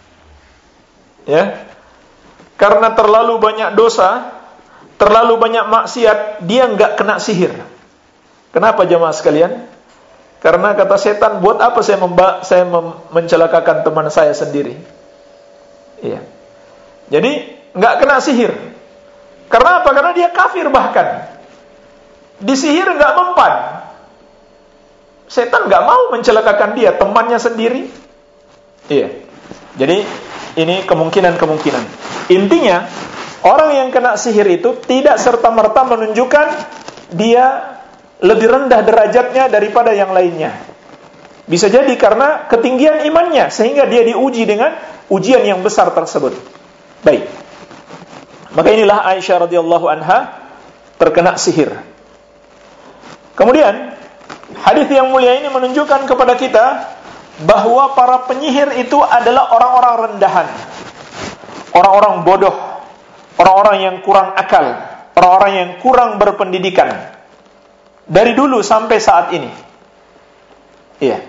Ya. Karena terlalu banyak dosa, terlalu banyak maksiat, dia enggak kena sihir. Kenapa jemaah sekalian? Karena kata setan, buat apa saya mencelakakan teman saya sendiri? Iya. Jadi enggak kena sihir. Karena apa? Karena dia kafir bahkan. Disihir enggak mempan. Setan enggak mau mencelakakan dia, temannya sendiri. Iya. Jadi ini kemungkinan-kemungkinan. Intinya, orang yang kena sihir itu tidak serta-merta menunjukkan dia lebih rendah derajatnya daripada yang lainnya. Bisa jadi karena ketinggian imannya, sehingga dia diuji dengan ujian yang besar tersebut. Baik. Maka inilah Aisyah radhiyallahu anha terkena sihir. Kemudian, hadis yang mulia ini menunjukkan kepada kita bahwa para penyihir itu adalah orang-orang rendahan, orang-orang bodoh, orang-orang yang kurang akal, orang-orang yang kurang berpendidikan dari dulu sampai saat ini. Iya.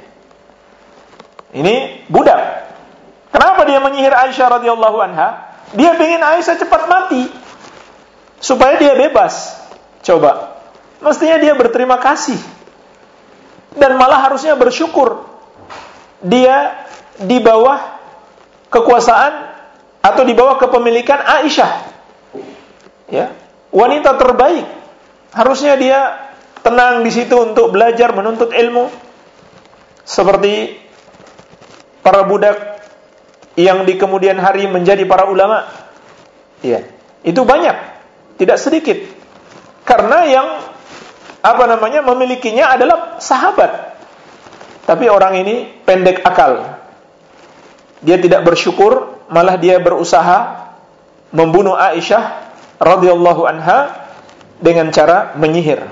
Ini budak. Kenapa dia menyihir Aisyah radhiyallahu anha? Dia ingin Aisyah cepat mati supaya dia bebas. Coba. Mestinya dia berterima kasih dan malah harusnya bersyukur. Dia di bawah kekuasaan atau di bawah kepemilikan Aisyah. Ya, wanita terbaik. Harusnya dia tenang di situ untuk belajar menuntut ilmu seperti para budak yang di kemudian hari menjadi para ulama. Ya, itu banyak, tidak sedikit. Karena yang memilikinya adalah sahabat. Tapi orang ini pendek akal. Dia tidak bersyukur, malah dia berusaha membunuh Aisyah radhiyallahu anha dengan cara menyihir.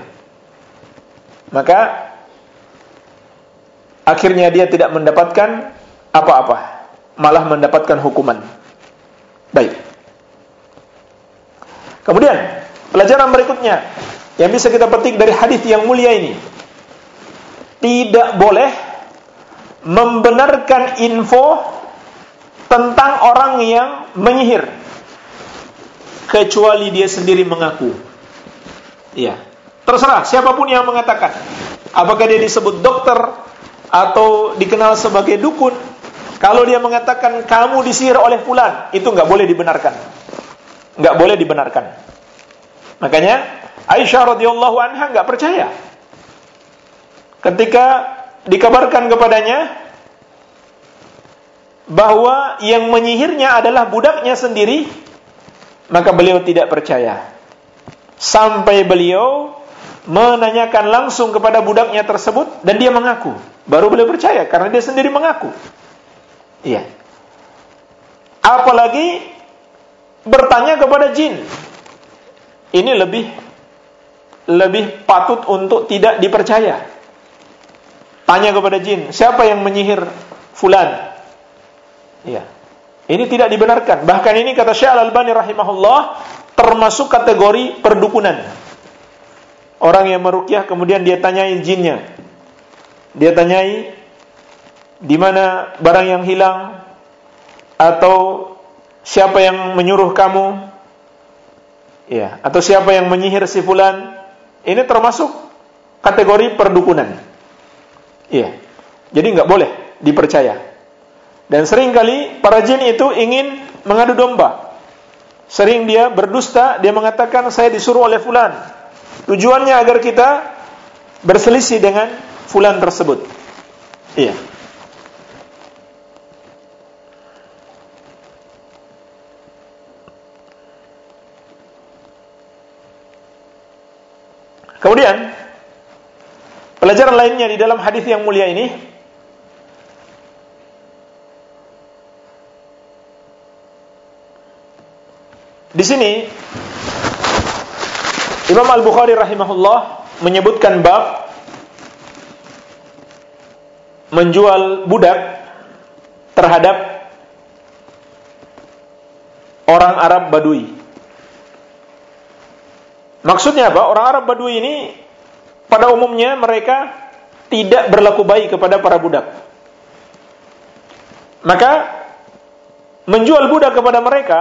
Maka akhirnya dia tidak mendapatkan apa-apa, malah mendapatkan hukuman. Baik. Kemudian, pelajaran berikutnya yang bisa kita petik dari hadis yang mulia ini. Tidak boleh membenarkan info tentang orang yang menyihir kecuali dia sendiri mengaku. Iya. Terserah siapapun yang mengatakan. Apakah dia disebut dokter atau dikenal sebagai dukun, kalau dia mengatakan kamu disihir oleh fulan, itu enggak boleh dibenarkan. Enggak boleh dibenarkan. Makanya Aisyah radhiyallahu anha enggak percaya. Ketika dikabarkan kepadanya bahwa yang menyihirnya adalah budaknya sendiri, maka beliau tidak percaya. Sampai beliau menanyakan langsung kepada budaknya tersebut dan dia mengaku. Baru beliau percaya karena dia sendiri mengaku. Iya. Apalagi bertanya kepada jin. Ini lebih patut untuk tidak dipercaya. Tanya kepada jin, siapa yang menyihir fulan? Iya. Ini tidak dibenarkan. Bahkan ini kata Syekh Al-Albani rahimahullah termasuk kategori perdukunan. Orang yang meruqyah kemudian dia tanyai jinnya. Dia tanyai di mana barang yang hilang atau siapa yang menyuruh kamu? Iya, atau siapa yang menyihir si fulan? Ini termasuk kategori perdukunan. Iya. Jadi enggak boleh dipercaya. Dan seringkali para jin itu ingin mengadu domba. Sering dia berdusta, dia mengatakan saya disuruh oleh fulan. Tujuannya agar kita berselisih dengan fulan tersebut. Iya. Kemudian pelajaran lainnya di dalam hadis yang mulia ini, di sini Imam Al-Bukhari rahimahullah menyebutkan bab menjual budak terhadap orang Arab Badui. Maksudnya apa? Orang Arab Badui ini pada umumnya mereka tidak berlaku baik kepada para budak. Maka menjual budak kepada mereka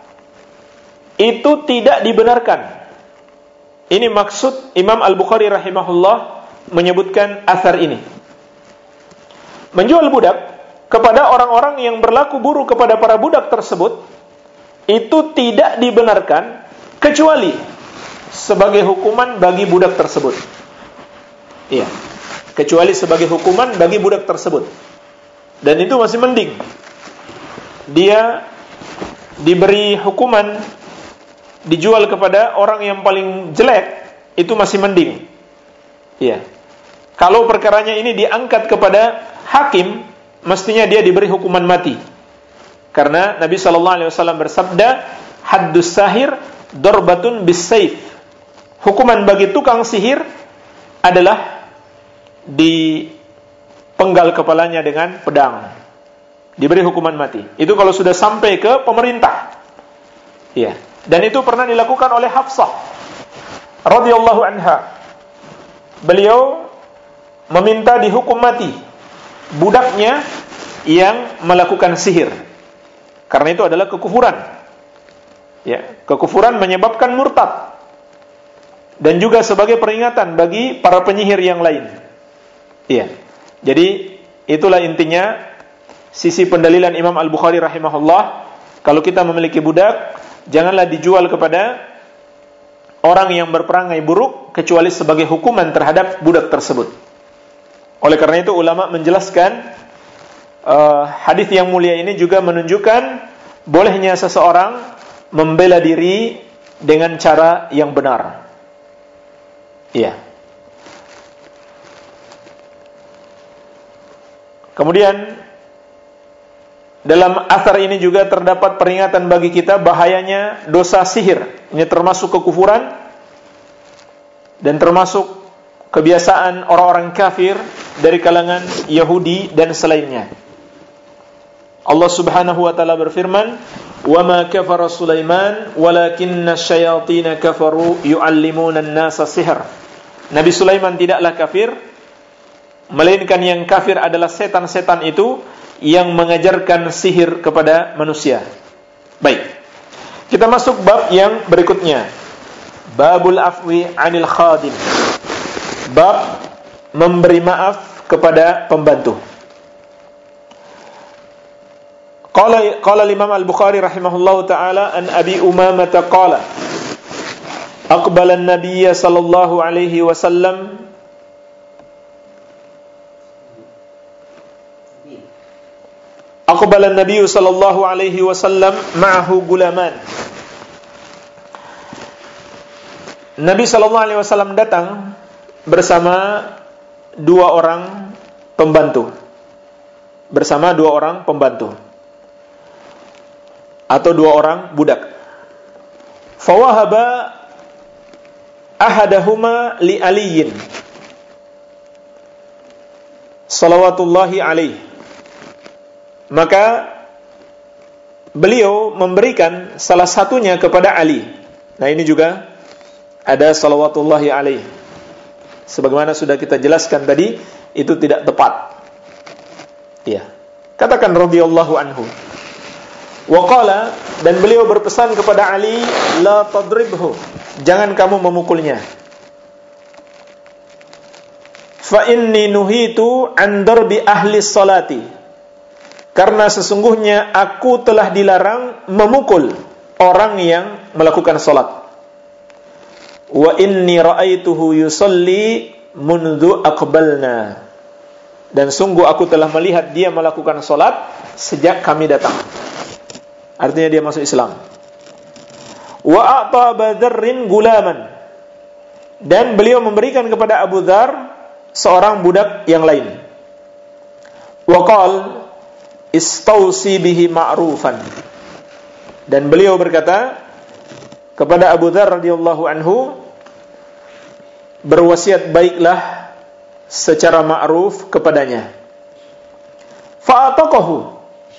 itu tidak dibenarkan. Ini maksud Imam Al-Bukhari rahimahullah menyebutkan asar ini. Menjual budak kepada orang-orang yang berlaku buruk kepada para budak tersebut itu tidak dibenarkan kecuali sebagai hukuman bagi budak tersebut. Iya, kecuali sebagai hukuman bagi budak tersebut. Dan itu masih mending. Dia diberi hukuman dijual kepada orang yang paling jelek, itu masih mending. Iya. Kalau perkaranya ini diangkat kepada hakim, mestinya dia diberi hukuman mati. Karena Nabi SAW bersabda, haddus sahir darbatun bis-saif. Hukuman bagi tukang sihir adalah dipenggal kepalanya dengan pedang. Diberi hukuman mati. Itu kalau sudah sampai ke pemerintah. Iya. Dan itu pernah dilakukan oleh Hafsah radhiyallahu anha. Beliau meminta dihukum mati budaknya yang melakukan sihir. Karena itu adalah kekufuran. Ya, kekufuran menyebabkan murtad. Dan juga sebagai peringatan bagi para penyihir yang lain. Iya. Jadi itulah intinya sisi pendalilan Imam Al-Bukhari rahimahullah. Kalau kita memiliki budak, janganlah dijual kepada orang yang berperangai buruk kecuali sebagai hukuman terhadap budak tersebut. Oleh karena itu ulama menjelaskan hadis yang mulia ini juga menunjukkan bolehnya seseorang membela diri dengan cara yang benar. Iya. Kemudian dalam asar ini juga terdapat peringatan bagi kita bahayanya dosa sihir. Ini termasuk kekufuran dan termasuk kebiasaan orang-orang kafir dari kalangan Yahudi dan selainnya. Allah Subhanahu wa taala berfirman, "Wa ma kafara Sulaiman walakinna asyayatin kafaru yu'allimuna an-nasa sihr." Nabi Sulaiman tidaklah kafir, melainkan yang kafir adalah setan-setan itu yang mengajarkan sihir kepada manusia. Baik. Kita masuk bab yang berikutnya. Babul afwi 'anil khadim. Bab memberi maaf kepada pembantu. Qala Imam Al-Bukhari rahimahullahu taala an Abi Umamah qala aqbala an-nabiy sallallahu alaihi wasallam Aqbala an-nabiy sallallahu alaihi wasallam ma'ahu gulaman. Nabi sallallahu alaihi wasallam datang bersama dua orang pembantu. Bersama dua orang pembantu atau dua orang budak. Fawahaba ahadahuma li Aliyin salawatullahi alaihi. Maka beliau memberikan salah satunya kepada Ali. Nah ini juga ada salawatullahi alaihi. Sebagaimana sudah kita jelaskan tadi, itu tidak tepat. Iya. Katakan radhiyallahu anhu. Wa qala, dan beliau berpesan kepada Ali, la tadribhu, jangan kamu memukulnya. Fa inni nuhitu an darbi ahli salati. Karena sesungguhnya aku telah dilarang memukul orang yang melakukan salat. Wa inni ra'aituhu yusalli mundu aqbalna. Dan sungguh aku telah melihat dia melakukan salat sejak kami datang. Artinya dia masuk Islam. Wa a'ta Abu Dzarrin gulaman. Dan beliau memberikan kepada Abu Dzar seorang budak yang lain. Wa qala istausi bihi ma'rufan. Dan beliau berkata kepada Abu Dzar radhiyallahu anhu, berwasiat baiklah secara ma'ruf kepadanya. Fa'ataqahu,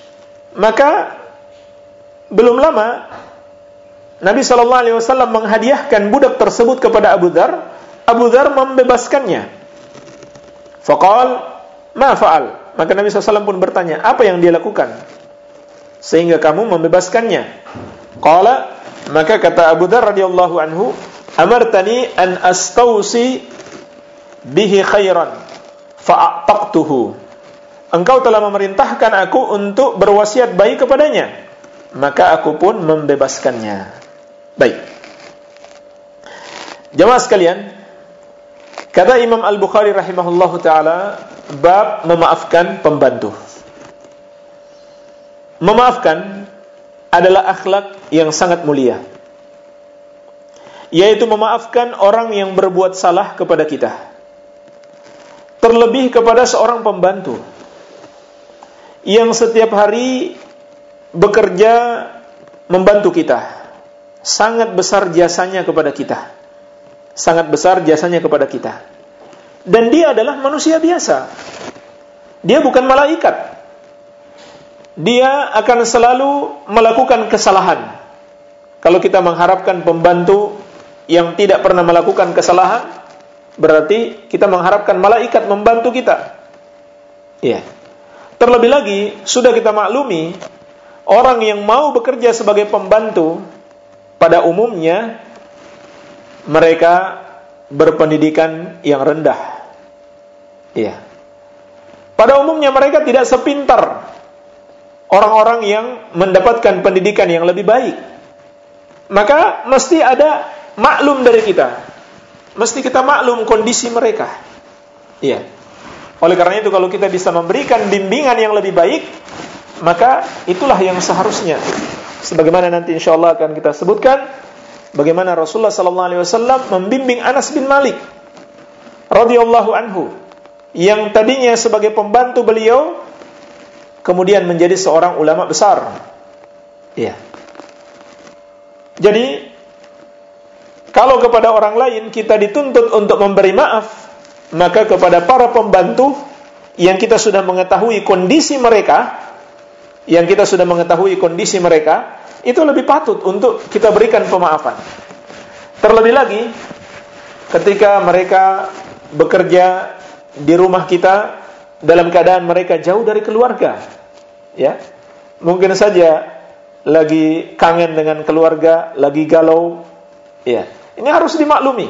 Maka belum lama Nabi SAW menghadiahkan budak tersebut kepada Abu Dzar. Abu Dzar membebaskannya. Faqal, ma fa'al? Maka Nabi SAW pun bertanya, apa yang dia lakukan sehingga kamu membebaskannya? Qala, maka kata Abu Dzar radhiyallahu anhu, amartani an astausi bihi khairan fa'ataqtuhu. Engkau telah memerintahkan aku untuk berwasiat baik kepadanya, maka aku pun membebaskannya. Baik. Jamaah sekalian, kata Imam Al-Bukhari rahimahullahu taala, bab memaafkan pembantu. Memaafkan adalah akhlak yang sangat mulia, yaitu memaafkan orang yang berbuat salah kepada kita, terlebih kepada seorang pembantu yang setiap hari bekerja membantu kita. Sangat besar jasanya kepada kita. Sangat besar jasanya kepada kita. Dan dia adalah manusia biasa. Dia bukan malaikat. Dia akan selalu melakukan kesalahan. Kalau kita mengharapkan pembantu yang tidak pernah melakukan kesalahan, berarti kita mengharapkan malaikat membantu kita. Iya. Terlebih lagi, sudah kita maklumi, orang yang mau bekerja sebagai pembantu, pada umumnya mereka berpendidikan yang rendah. Iya. Pada umumnya mereka tidak sepintar orang-orang yang mendapatkan pendidikan yang lebih baik. Maka mesti ada maklum dari kita. Mesti kita maklum kondisi mereka. Iya. Oleh karena itu, kalau kita bisa memberikan bimbingan yang lebih baik, maka itulah yang seharusnya. Sebagaimana nanti insyaallah akan kita sebutkan bagaimana Rasulullah SAW membimbing Anas bin Malik radhiyallahu anhu, yang tadinya sebagai pembantu beliau kemudian menjadi seorang ulama besar. Iya. Jadi kalau kepada orang lain kita dituntut untuk memberi maaf, maka kepada para pembantu yang kita sudah mengetahui kondisi mereka, itu lebih patut untuk kita berikan pemaafan. Terlebih lagi ketika mereka bekerja di rumah kita dalam keadaan mereka jauh dari keluarga, ya. Mungkin saja lagi kangen dengan keluarga, lagi galau, ya. Ini harus dimaklumi.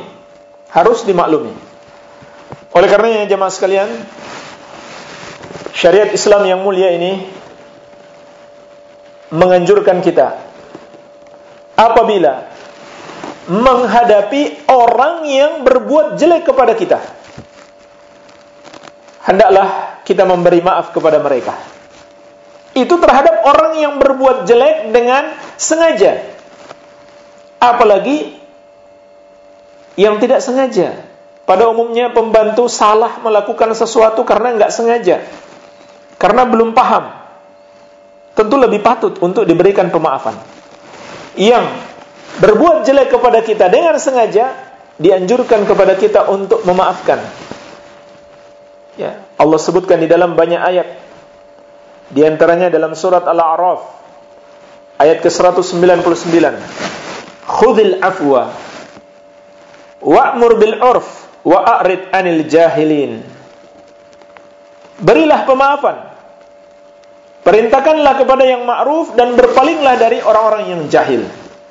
Oleh karenanya jemaah sekalian, syariat Islam yang mulia ini menganjurkan kita apabila menghadapi orang yang berbuat jelek kepada kita, hendaklah kita memberi maaf kepada mereka. Itu terhadap orang yang berbuat jelek dengan sengaja. Apalagi yang tidak sengaja. Pada umumnya pembantu salah melakukan sesuatu karena enggak sengaja, karena belum paham. Tentu lebih patut untuk diberikan pemaafan. Yang berbuat jelek kepada kita dengan sengaja, dianjurkan kepada kita untuk memaafkan. Ya, Allah sebutkan di dalam banyak ayat. Di antaranya dalam surat Al-A'raf ayat ke-199. Khudhil afwa wa'mur bil 'urf wa'rid 'anil jahilin. Berilah pemaafan. Perintahkanlah kepada yang ma'ruf dan berpalinglah dari orang-orang yang jahil.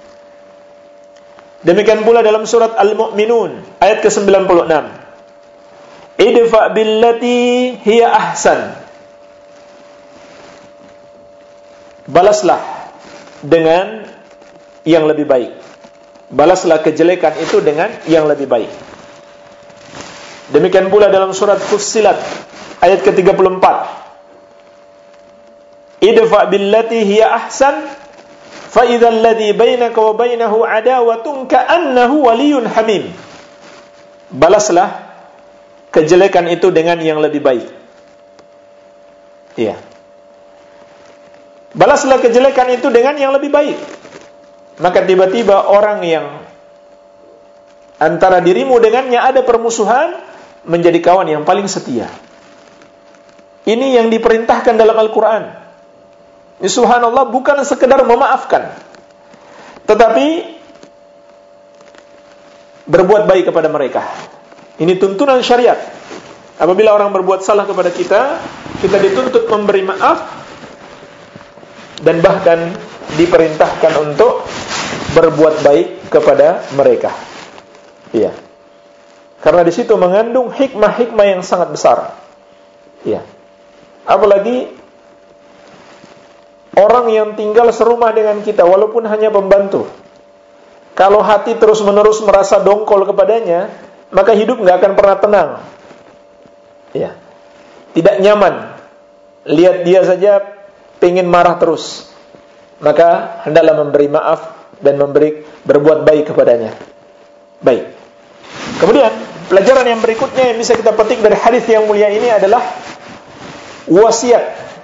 Demikian pula dalam surat Al-Mu'minun ayat ke-96. Idfa billati hiya ahsan. Balaslah dengan yang lebih baik. Balaslah kejelekan itu dengan yang lebih baik. Demikian pula dalam surat Fussilat ayat ke-34. Idfa billati hiya ahsan fa idzal ladzi bainaka wa bainahu adawatun ka'annahu waliyyun hamim. Balaslah kejelekan itu dengan yang lebih baik. Iya. Balaslah kejelekan itu dengan yang lebih baik. Maka tiba-tiba orang yang antara dirimu dengannya ada permusuhan menjadi kawan yang paling setia. Ini yang diperintahkan dalam Al-Quran. Ini subhanallah bukan sekedar memaafkan, tetapi berbuat baik kepada mereka. Ini tuntunan syariat. Apabila orang berbuat salah kepada kita, kita dituntut memberi maaf dan bahkan diperintahkan untuk berbuat baik kepada mereka. Iya. Karena di situ mengandung hikmah-hikmah yang sangat besar. Iya. Apalagi orang yang tinggal serumah dengan kita walaupun hanya pembantu, kalau hati terus-menerus merasa dongkol kepadanya, maka hidup nggak akan pernah tenang. Ya, tidak nyaman. Lihat dia saja pengen marah terus. Maka hendaklah memberi maaf dan berbuat baik kepadanya. Baik. Kemudian pelajaran yang berikutnya yang bisa kita petik dari hadis yang mulia ini adalah wasiat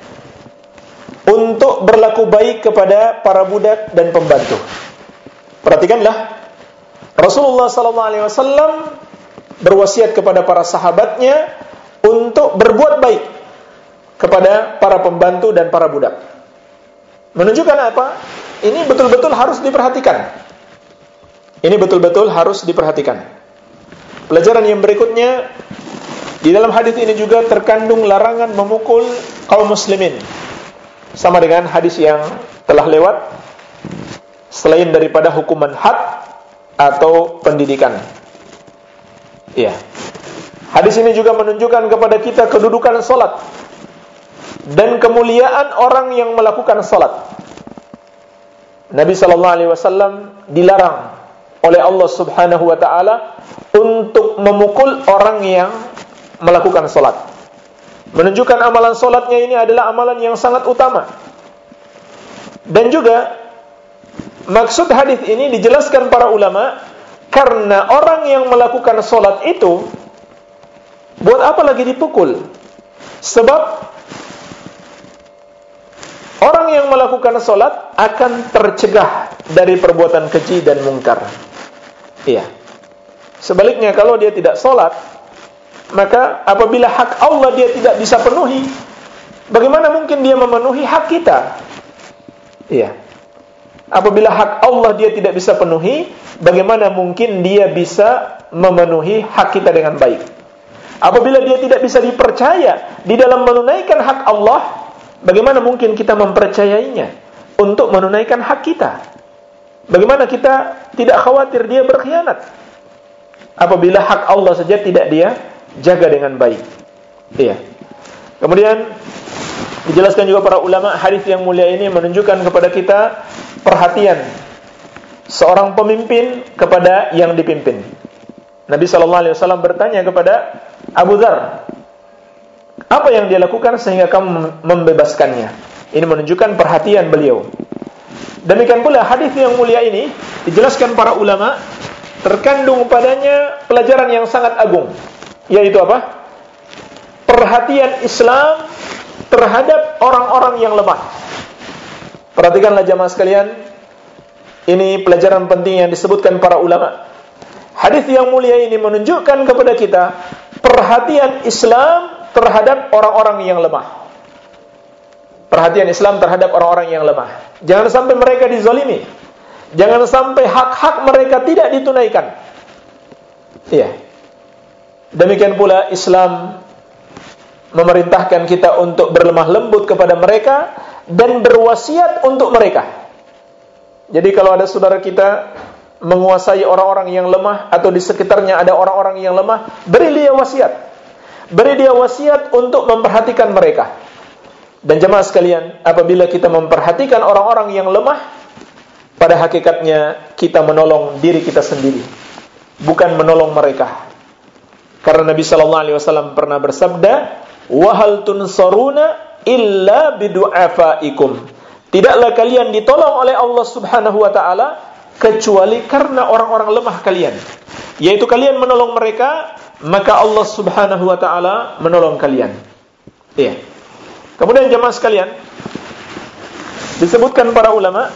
untuk berlaku baik kepada para budak dan pembantu. Perhatikanlah, Rasulullah SAW berwasiat kepada para sahabatnya untuk berbuat baik kepada para pembantu dan para budak. Menunjukkan apa? Ini betul-betul harus diperhatikan. Ini betul-betul harus diperhatikan. Pelajaran yang berikutnya, di dalam hadis ini juga terkandung larangan memukul kaum muslimin. Sama dengan hadis yang telah lewat, selain daripada hukuman had atau pendidikan. Iya. Hadis ini juga menunjukkan kepada kita kedudukan salat dan kemuliaan orang yang melakukan salat. Nabi SAW dilarang oleh Allah Subhanahu wa taala untuk memukul orang yang melakukan salat. Menunjukkan amalan salatnya ini adalah amalan yang sangat utama. Dan juga maksud hadis ini dijelaskan para ulama karena orang yang melakukan salat itu buat apa lagi dipukul? Sebab orang yang melakukan salat akan tercegah dari perbuatan keji dan mungkar. Iya. Sebaliknya kalau dia tidak salat, maka apabila hak Allah dia tidak bisa penuhi, bagaimana mungkin dia memenuhi hak kita? Iya. Apabila hak Allah dia tidak bisa penuhi, bagaimana mungkin dia bisa memenuhi hak kita dengan baik? Apabila dia tidak bisa dipercaya di dalam menunaikan hak Allah, bagaimana mungkin kita mempercayainya untuk menunaikan hak kita? Bagaimana kita tidak khawatir dia berkhianat apabila hak Allah saja tidak dia jaga dengan baik? Iya. Kemudian dijelaskan juga para ulama, hadis yang mulia ini menunjukkan kepada kita perhatian seorang pemimpin kepada yang dipimpin. Nabi SAW bertanya kepada Abu Dzar, apa yang dia lakukan sehingga kamu membebaskannya? Ini menunjukkan perhatian beliau. Demikian pula hadis yang mulia ini dijelaskan para ulama terkandung padanya pelajaran yang sangat agung, yaitu apa? Perhatian Islam terhadap orang-orang yang lemah. Perhatikanlah jamaah sekalian, ini pelajaran penting yang disebutkan para ulama. Hadis yang mulia ini menunjukkan kepada kita perhatian Islam terhadap orang-orang yang lemah. Perhatian Islam terhadap orang-orang yang lemah. Jangan sampai mereka dizalimi. Jangan sampai hak-hak mereka tidak ditunaikan. Iya. Demikian pula Islam memerintahkan kita untuk berlemah lembut kepada mereka dan berwasiat untuk mereka. Jadi kalau ada saudara kita menguasai orang-orang yang lemah atau di sekitarnya ada orang-orang yang lemah, beri dia wasiat. Beri dia wasiat untuk memperhatikan mereka. Dan jemaah sekalian, apabila kita memperhatikan orang-orang yang lemah, pada hakikatnya kita menolong diri kita sendiri, bukan menolong mereka. Karena Nabi SAW pernah bersabda, "Wa hal tunsaruna illa bidu'afaikum." Tidaklah kalian ditolong oleh Allah Subhanahu wa taala kecuali karena orang-orang lemah kalian. Yaitu kalian menolong mereka, maka Allah Subhanahu wa taala menolong kalian. Iya. Kemudian jemaah sekalian, disebutkan para ulama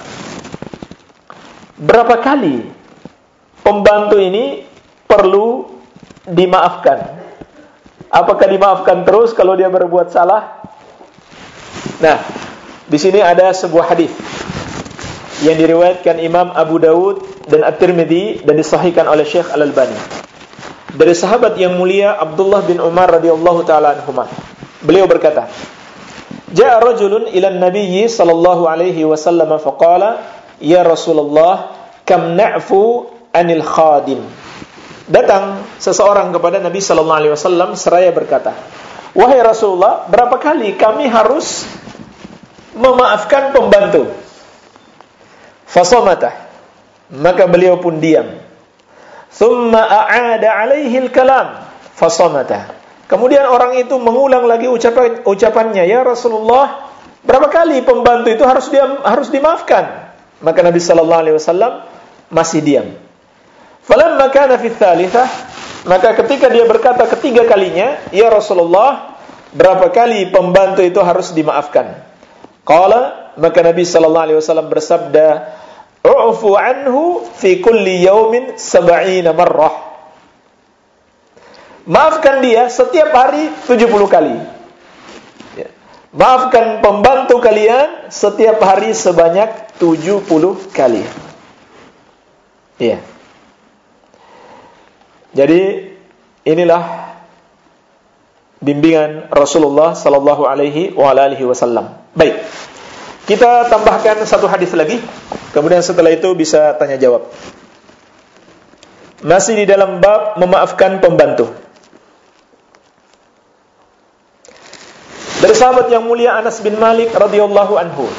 berapa kali pembantu ini perlu dimaafkan. Apakah dimaafkan terus kalau dia berbuat salah? Nah, Di sini ada sebuah hadis yang diriwayatkan Imam Abu Dawud dan At-Tirmidzi dan disahihkan oleh Syekh Al-Albani. Dari sahabat yang mulia Abdullah bin Umar radhiyallahu taala anhuma. Beliau berkata, "Ja'a rajulun ila an-nabiy sallallahu alaihi wasallam faqala, ya Rasulullah, kam na'fu anil khadim." Datang seseorang kepada Nabi sallallahu alaihi wasallam seraya berkata, "Wahai Rasulullah, berapa kali kami harus memaafkan pembantu?" Fasamata, maka beliau pun diam. Thumma a'ada alaihi al-kalam, fasamata. Kemudian orang itu mengulang lagi ucapannya, "Ya Rasulullah, berapa kali pembantu itu harus dimaafkan?" Maka Nabi sallallahu alaihi wasallam masih diam. Falamma kana fi tsalitsah, maka ketika dia berkata ketiga kalinya, "Ya Rasulullah, berapa kali pembantu itu harus dimaafkan?" Qala, maka Nabi sallallahu alaihi wasallam bersabda, "U'fu anhu fi kulli yawmin 70 marrah." Maafkan dia setiap hari 70 kali. Ya. Maafkan pembantu kalian setiap hari sebanyak 70 kali. Iya. Jadi inilah bimbingan Rasulullah sallallahu alaihi wasallam. Baik. Kita tambahkan satu hadis lagi. Kemudian setelah itu bisa tanya jawab. Masih di dalam bab memaafkan pembantu. Dari sahabat yang mulia Anas bin Malik radhiyallahu anhu.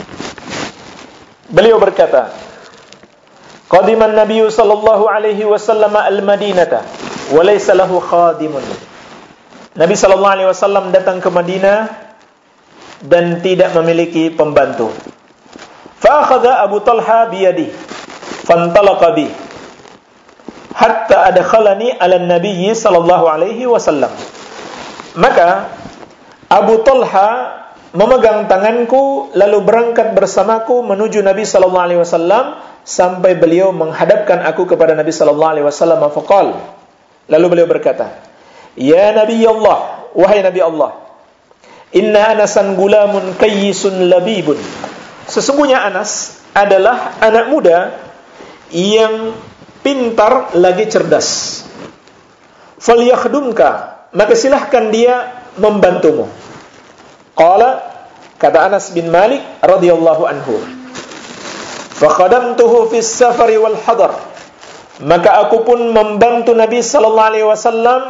Beliau berkata, "Qadiman Nabi sallallahu alaihi wasallam al-Madinata wa laysa lahu khadimun." Nabi sallallahu alaihi wasallam datang ke Madinah dan tidak memiliki pembantu. Fa akhadha Abu Talha bi yadi fantalaqa bi hatta adkhalani ala an-nabiy sallallahu alaihi wasallam. Maka Abu Talha memegang tanganku lalu berangkat bersamaku menuju Nabi sallallahu alaihi wasallam sampai beliau menghadapkan aku kepada Nabi sallallahu alaihi wasallam. Faqal, lalu beliau berkata, "Ya Nabi Allah, wahai Nabi Allah, inna Anasan gulamun kayyisun labibun." Sesungguhnya Anas adalah anak muda yang pintar lagi cerdas. Falyakhdumka, maka silahkan dia membantumu. Qala, kata Anas bin Malik radhiyallahu anhu, fakhadamtuhu fis safari wal hadar, maka aku pun membantu Nabi sallallahu alaihi wasallam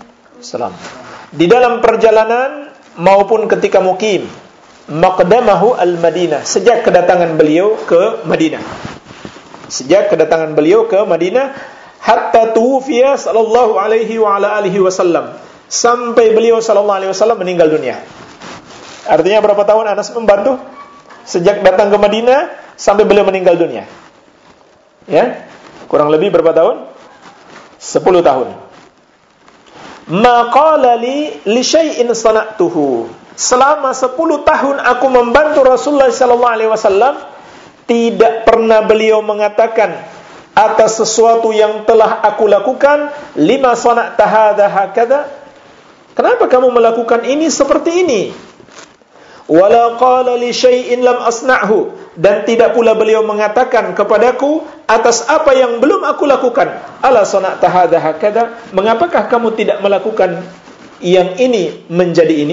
di dalam perjalanan maupun ketika mukim. Maqdamahu al-Madinah, sejak kedatangan beliau ke Madinah. Sejak kedatangan beliau ke Madinah hatta tuwfiya sallallahu alaihi wa ala alihi wasallam, sampai beliau sallallahu alaihi wasallam meninggal dunia. Artinya berapa tahun Anas membantu? Sejak datang ke Madinah sampai beliau meninggal dunia. Ya? Kurang lebih berapa tahun? 10 tahun. Ma qala li syai'in sana'tuhu. Selama 10 tahun aku membantu Rasulullah sallallahu alaihi wasallam, tidak pernah beliau mengatakan atas sesuatu yang telah aku lakukan, lima sana'ta hadza hakadha, kenapa kamu melakukan ini seperti ini? Wala qala li syai'in lam asna'hu, dan tidak pula beliau mengatakan kepadaku atas apa yang belum aku lakukan, ala sana'ta hadza hakadha, mengapakah kamu tidak melakukan yang ini menjadi ini?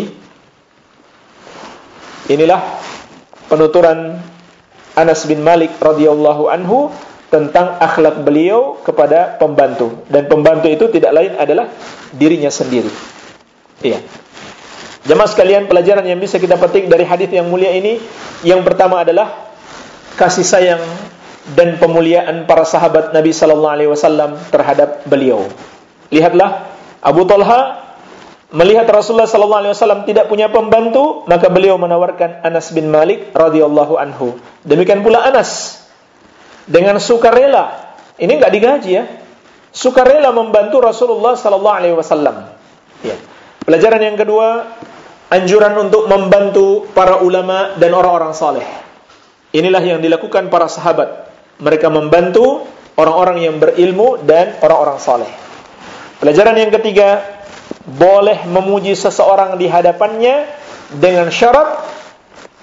Inilah penuturan Anas bin Malik radhiyallahu anhu tentang akhlak beliau kepada pembantu, dan pembantu itu tidak lain adalah dirinya sendiri. Iya. Jemaah sekalian, pelajaran yang bisa kita petik dari hadis yang mulia ini, yang pertama adalah kasih sayang dan pemuliaan para sahabat Nabi sallallahu alaihi wasallam terhadap beliau. Lihatlah Abu Talha melihat Rasulullah sallallahu alaihi wasallam tidak punya pembantu, maka beliau menawarkan Anas bin Malik radhiyallahu anhu. Demikian pula Anas dengan sukarela, ini enggak digaji ya, sukarela membantu Rasulullah sallallahu alaihi wasallam. Ya. Pelajaran yang kedua, anjuran untuk membantu para ulama dan orang-orang saleh. Inilah yang dilakukan para sahabat. Mereka membantu orang-orang yang berilmu dan orang-orang saleh. Pelajaran yang ketiga, boleh memuji seseorang di hadapannya dengan syarat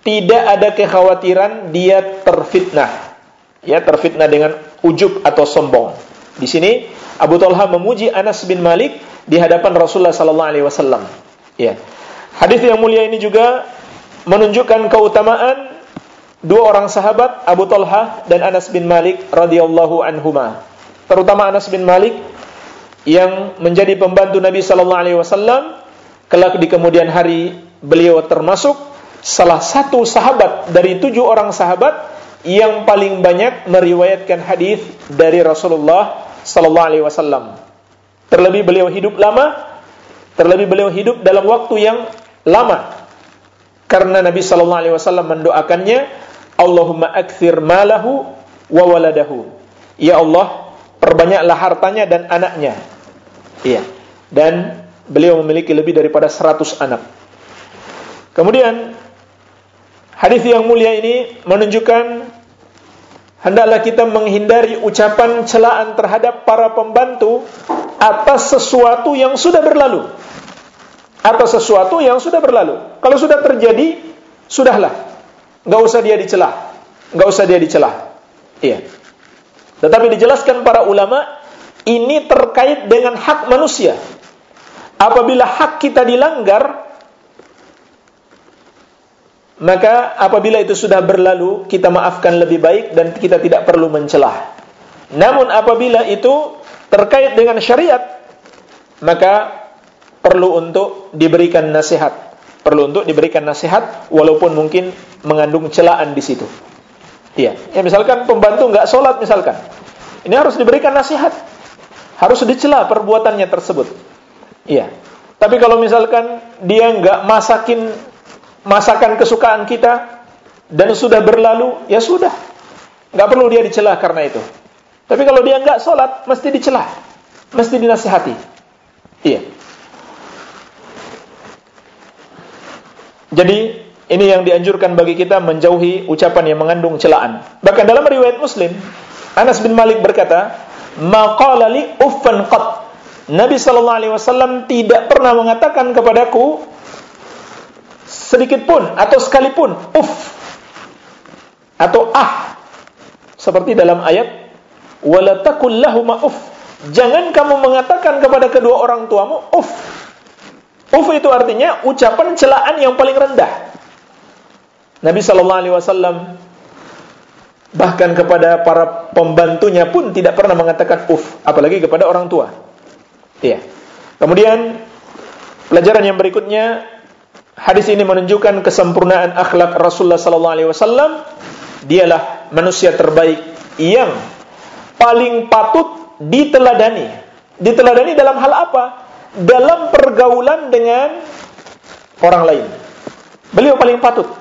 tidak ada kekhawatiran dia terfitnah. Ya, terfitnah dengan ujub atau sombong. Di sini Abu Talha memuji Anas bin Malik di hadapan Rasulullah sallallahu alaihi wasallam. Ya. Hadis yang mulia ini juga menunjukkan keutamaan dua orang sahabat, Abu Talha dan Anas bin Malik radhiyallahu anhuma. Terutama Anas bin Malik yang menjadi pembantu Nabi sallallahu alaihi wasallam, kelak di kemudian hari beliau termasuk salah satu sahabat dari 7 orang sahabat yang paling banyak meriwayatkan hadis dari Rasulullah sallallahu alaihi wasallam. Terlebih beliau hidup lama, terlebih beliau hidup dalam waktu yang lama. Karena Nabi sallallahu alaihi wasallam mendoakannya, Allahumma akthir malahu wa waladahu. Ya Allah, perbanyaklah hartanya dan anaknya. Iya. Dan beliau memiliki lebih daripada 100 anak. Kemudian hadis yang mulia ini menunjukkan hendaklah kita menghindari ucapan celaan terhadap para pembantu atas sesuatu yang sudah berlalu. Atas sesuatu yang sudah berlalu. Kalau sudah terjadi, sudahlah. Enggak usah dia dicela. Enggak usah dia dicela. Iya. Tetapi dijelaskan para ulama, ini terkait dengan hak manusia. Apabila hak kita dilanggar, maka apabila itu sudah berlalu, kita maafkan lebih baik dan kita tidak perlu mencelah. Namun apabila itu terkait dengan syariat, maka perlu untuk diberikan nasihat. Perlu untuk diberikan nasihat, walaupun mungkin mengandung celaan di situ. Iya. Ya, misalkan pembantu enggak sholat misalkan, ini harus diberikan nasihat, harus dicela perbuatannya tersebut. Iya. Tapi kalau misalkan dia enggak masakan kesukaan kita dan sudah berlalu, ya sudah, enggak perlu dia dicela karena itu. Tapi kalau dia enggak sholat, mesti dicela, mesti dinasihati. Iya. Jadi ini yang dianjurkan bagi kita, menjauhi ucapan yang mengandung celaan. Bahkan dalam riwayat Muslim, Anas bin Malik berkata, "Ma qala li uffan qat." Nabi sallallahu alaihi wasallam tidak pernah mengatakan kepadaku sedikit pun atau sekalipun uff atau seperti dalam ayat, "Wala taqul lahum uff." Jangan kamu mengatakan kepada kedua orang tuamu uff. Uff itu artinya ucapan celaan yang paling rendah. Nabi sallallahu alaihi wasallam bahkan kepada para pembantunya pun tidak pernah mengatakan uff, apalagi kepada orang tua. Iya. Kemudian pelajaran yang berikutnya, hadis ini menunjukkan kesempurnaan akhlak Rasulullah sallallahu alaihi wasallam. Dialah manusia terbaik yang paling patut diteladani. Diteladani dalam hal apa? Dalam pergaulan dengan orang lain. Beliau paling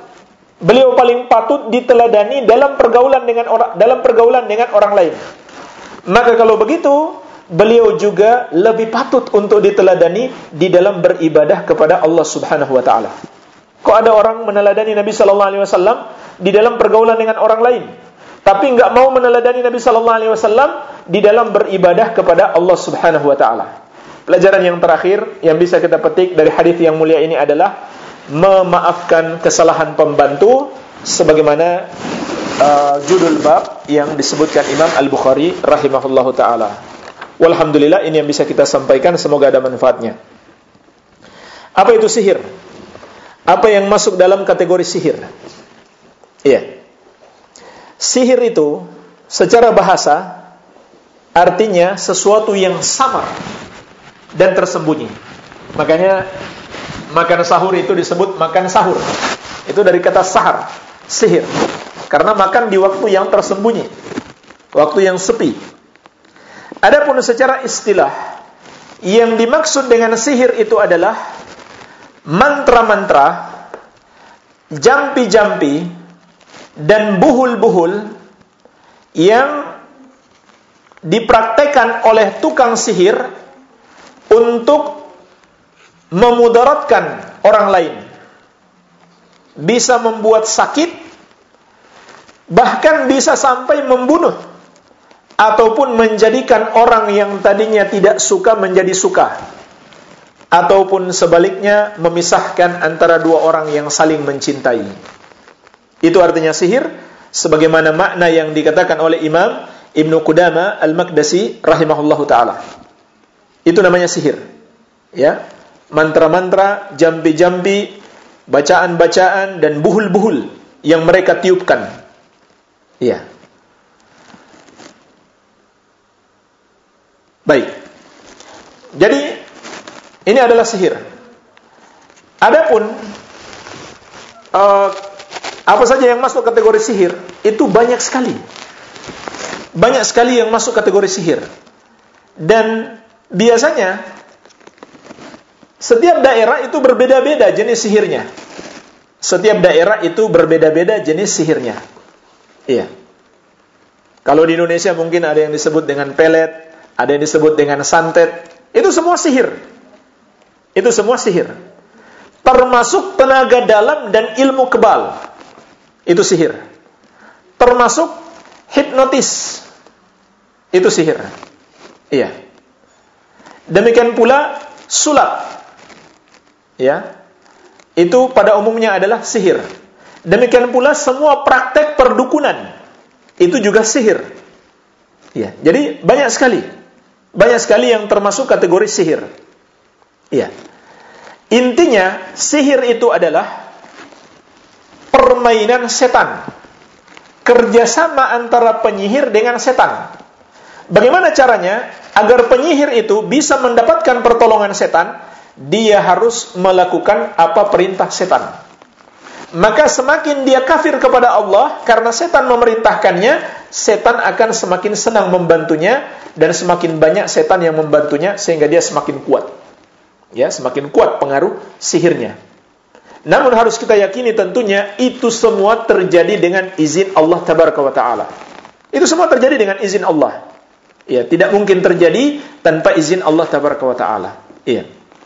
patut diteladani dalam pergaulan dengan orang lain. Maka kalau begitu, beliau juga lebih patut untuk diteladani di dalam beribadah kepada Allah Subhanahu wa taala. Kok ada orang meneladani Nabi sallallahu alaihi wasallam di dalam pergaulan dengan orang lain, tapi enggak mau meneladani Nabi sallallahu alaihi wasallam di dalam beribadah kepada Allah Subhanahu wa taala. Pelajaran yang terakhir yang bisa kita petik dari hadis yang mulia ini adalah memaafkan kesalahan pembantu, sebagaimana judul bab yang disebutkan Imam Al-Bukhari rahimahullahu taala. Walhamdulillah, ini yang bisa kita sampaikan, semoga ada manfaatnya. Apa itu sihir? Apa yang masuk dalam kategori sihir? Iya. Sihir itu secara bahasa artinya sesuatu yang samar dan tersembunyi. Makanya makan sahur itu disebut makan sahur. Itu dari kata sahar, sihir. Karena makan di waktu yang tersembunyi, waktu yang sepi. Adapun secara istilah, yang dimaksud dengan sihir itu adalah mantra-mantra, jampi-jampi, dan buhul-buhul yang dipraktekkan oleh tukang sihir untuk memudaratkan orang lain, bisa membuat sakit, bahkan bisa sampai membunuh, ataupun menjadikan orang yang tadinya tidak suka menjadi suka, ataupun sebaliknya memisahkan antara dua orang yang saling mencintai. Itu artinya sihir, sebagaimana makna yang dikatakan oleh Imam Ibnu Qudamah Al-Maqdisi rahimahullahu taala. Itu namanya sihir. Ya, mantra-mantra, jampi-jampi, bacaan-bacaan dan buhul-buhul yang mereka tiupkan. Ya. Baik. Jadi ini adalah sihir. Adapun apa saja yang masuk kategori sihir, itu banyak sekali. Banyak sekali yang masuk kategori sihir. Dan biasanya setiap daerah itu berbeda-beda jenis sihirnya. Setiap daerah itu berbeda-beda jenis sihirnya. Iya. Kalau di Indonesia mungkin ada yang disebut dengan pelet, ada yang disebut dengan santet. Itu semua sihir. Itu semua sihir. Termasuk tenaga dalam dan ilmu kebal. Itu sihir. Termasuk hipnotis. Itu sihir. Iya. Demikian pula sulap. Ya. Itu pada umumnya adalah sihir. Demikian pula semua praktek perdukunan. Itu juga sihir. Ya. Jadi banyak sekali. Banyak sekali yang termasuk kategori sihir. Iya. Intinya, sihir itu adalah permainan setan. Kerjasama antara penyihir dengan setan. Bagaimana caranya? Agar penyihir itu bisa mendapatkan pertolongan setan, dia harus melakukan apa perintah setan. Maka semakin dia kafir kepada Allah, karena setan memerintahkannya, setan akan semakin senang membantunya, dan semakin banyak setan yang membantunya, sehingga dia semakin kuat. Ya, semakin kuat pengaruh sihirnya. Namun harus kita yakini tentunya itu semua terjadi dengan izin Allah Tabaraka wa Ta'ala. Itu semua terjadi dengan izin Allah. Ya, tidak mungkin terjadi tanpa izin Allah Tabaraka wa Ta'ala. Iya.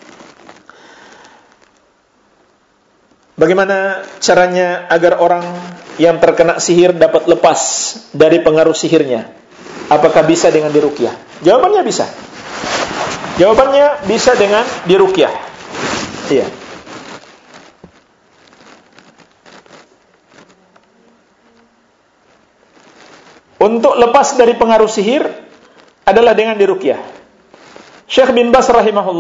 Bagaimana caranya agar orang yang terkena sihir dapat lepas dari pengaruh sihirnya? Apakah bisa dengan diruqyah? Jawabannya bisa. Jawabannya bisa dengan diruqyah. Iya. Untuk lepas dari pengaruh sihir adalah dengan diruqyah. Syekh bin Baz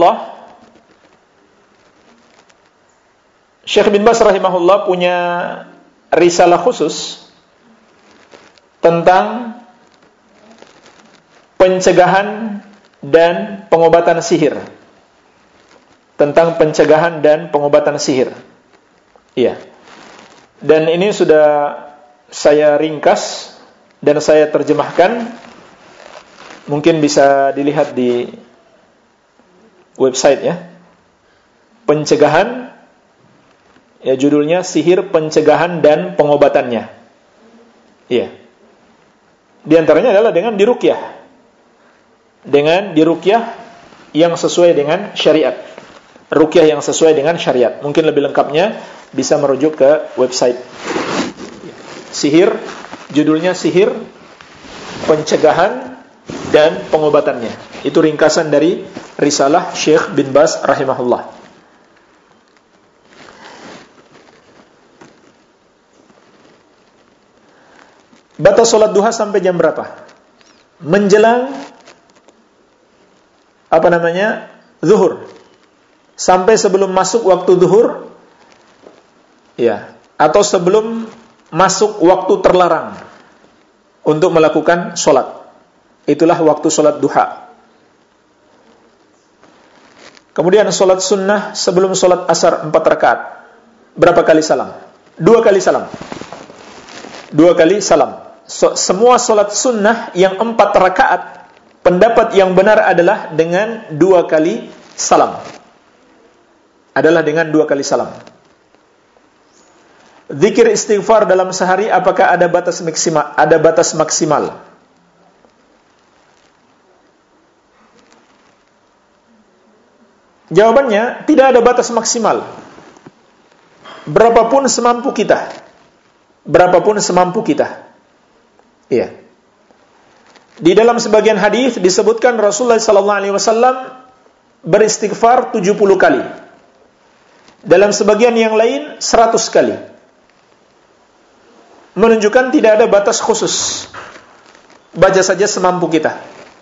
rahimahullah punya risalah khusus tentang pencegahan dan pengobatan sihir. Tentang pencegahan dan pengobatan sihir. Iya. Dan ini sudah saya ringkas dan saya terjemahkan. Mungkin bisa dilihat di website ya. Pencegahan, ya judulnya Sihir, Pencegahan dan Pengobatannya. Iya. Di antaranya adalah dengan diruqyah. Dengan diruqyah yang sesuai dengan syariat. Ruqyah yang sesuai dengan syariat. Mungkin lebih lengkapnya bisa merujuk ke website. Sihir, judulnya Sihir, Pencegahan dan Pengobatannya. Itu ringkasan dari risalah Syekh bin Baz rahimahullah. Batas sholat duha sampai jam berapa? Menjelang zuhur. Sampai sebelum masuk waktu zuhur, ya, atau sebelum masuk waktu terlarang untuk melakukan sholat. Itulah waktu sholat duha. Kemudian sholat sunnah sebelum sholat asar 4 rakaat. Berapa kali salam? 2 kali salam. 2 kali salam. Semua sholat sunnah yang 4 rakaat, pendapat yang benar adalah dengan 2 kali salam. Adalah dengan 2 kali salam. Zikir istighfar dalam sehari, apakah ada batas maksimal? Ada batas maksimal. Jawabannya, tidak ada batas maksimal. Berapapun semampu kita. Berapapun semampu kita. Iya. Di dalam sebagian hadis disebutkan Rasulullah SAW beristighfar 70 kali. Dalam sebagian yang lain 100 kali. menunjukkan tidak ada batas khusus. Baca saja semampu kita.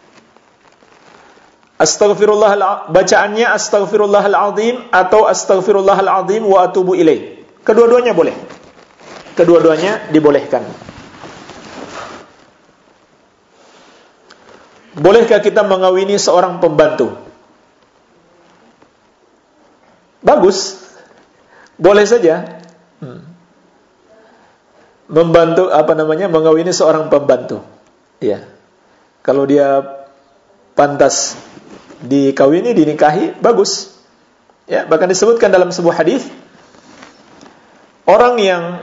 Bacaannya astaghfirullahaladzim atau astaghfirullahaladzim wa atubu ilaih. Kedua-duanya boleh. Kedua-duanya dibolehkan. Bolehkah kita mengawini seorang pembantu? Bagus. Boleh saja. Mengawini seorang pembantu. Ya. Kalau dia pantas dikawini, dinikahi, bagus. Ya, bahkan disebutkan dalam sebuah hadis, orang yang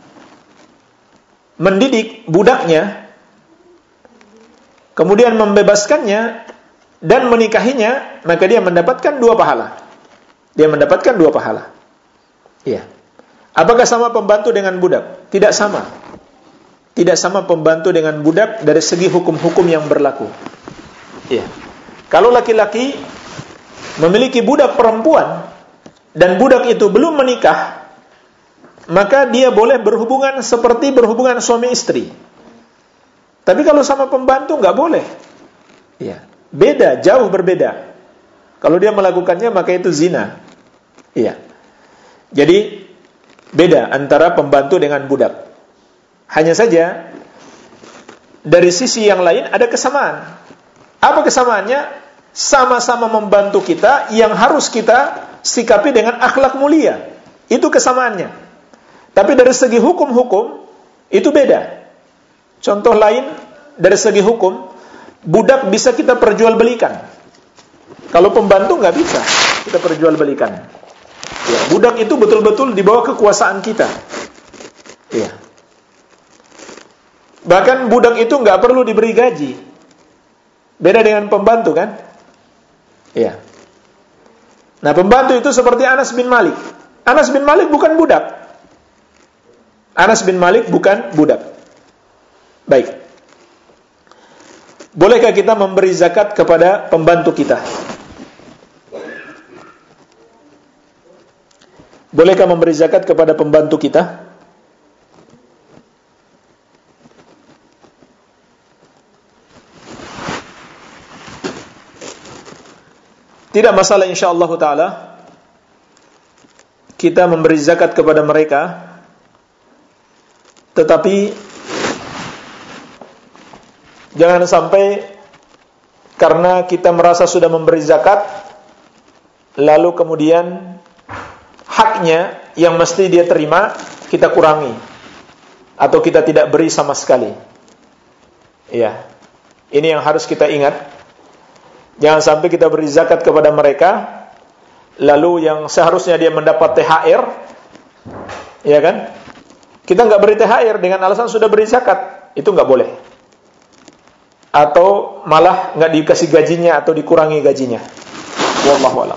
mendidik budaknya, kemudian membebaskannya dan menikahinya, maka dia mendapatkan 2 pahala. Dia mendapatkan 2 pahala. Iya. Apakah sama pembantu dengan budak? Tidak sama. Tidak sama pembantu dengan budak dari segi hukum-hukum yang berlaku. Iya. Kalau laki-laki memiliki budak perempuan dan budak itu belum menikah, maka dia boleh berhubungan seperti berhubungan suami istri. Tapi kalau sama pembantu nggak boleh. Iya. Beda, jauh berbeda. Kalau dia melakukannya maka itu zina. Iya. Jadi beda antara pembantu dengan budak. Hanya saja dari sisi yang lain ada kesamaan. Apa kesamaannya? Sama-sama membantu kita yang harus kita sikapi dengan akhlak mulia. Itu kesamaannya. Tapi dari segi hukum-hukum itu beda. Contoh lain dari segi hukum, budak bisa kita perjualbelikan. Kalau pembantu nggak bisa kita perjualbelikan. Ya, budak itu betul-betul di bawah kekuasaan kita. Ya. Bahkan budak itu nggak perlu diberi gaji. Beda dengan pembantu kan? Ya. Nah, pembantu itu seperti Anas bin Malik. Anas bin Malik bukan budak. Anas bin Malik bukan budak. Baik. Bolehkah kita memberi zakat kepada pembantu kita? Bolehkah memberi zakat kepada pembantu kita? Tidak masalah insyaallah ta'ala kita memberi zakat kepada mereka, tetapi jangan sampai karena kita merasa sudah memberi zakat lalu kemudian haknya yang mesti dia terima kita kurangi atau kita tidak beri sama sekali. Iya. Ini yang harus kita ingat. Jangan sampai kita beri zakat kepada mereka lalu yang seharusnya dia mendapat THR, ya kan? Kita nggak beri THR dengan alasan sudah beri zakat. Itu nggak boleh. Atau malah nggak dikasih gajinya atau dikurangi gajinya. Wallahu a'lam.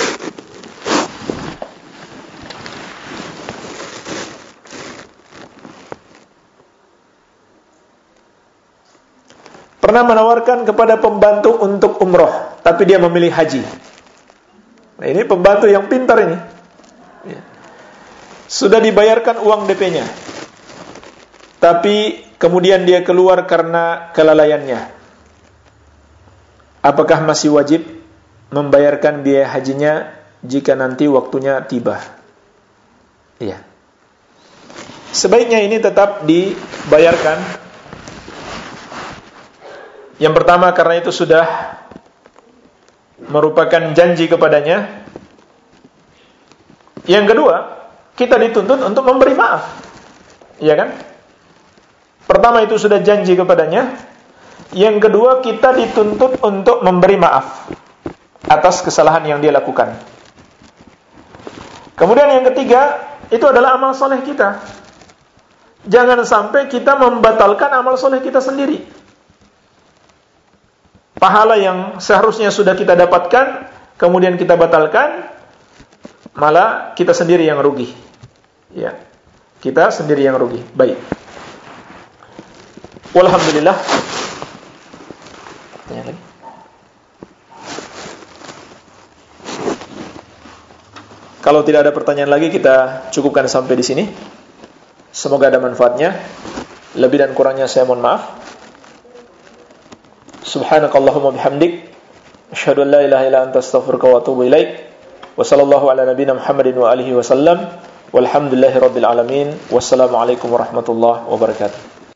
Pernah menawarkan kepada pembantu untuk umroh, tapi dia memilih haji. Nah, ini pembantu yang pintar ini. Sudah dibayarkan uang DP-nya, tapi kemudian dia keluar karena kelalaiannya. Apakah masih wajib membayarkan biaya hajinya jika nanti waktunya tiba? Iya. Sebaiknya ini tetap dibayarkan. Yang pertama karena itu sudah merupakan janji kepadanya. Yang kedua, kita dituntut untuk memberi maaf. Iya kan? Pertama itu sudah janji kepadanya. Yang kedua, kita dituntut untuk memberi maaf atas kesalahan yang dia lakukan. Kemudian yang ketiga, itu adalah amal soleh kita. Jangan sampai kita membatalkan amal soleh kita sendiri. Pahala yang seharusnya sudah kita dapatkan, kemudian kita batalkan, malah kita sendiri yang rugi. Ya, kita sendiri yang rugi. Baik. Walhamdulillah. Tanya lagi. Kalau tidak ada pertanyaan lagi, kita cukupkan sampai di sini. Semoga ada manfaatnya. Lebih dan kurangnya saya mohon maaf. Subhanakallahumma bihamdik, asyhadu an la ilaha illa anta, astaghfiruka wa atubu ilaik. Wa sallallahu ala nabiyyina Muhammadin wa alihi wasallam. Walhamdulillahirabbil alamin. Wassalamualaikum warahmatullahi wabarakatuh.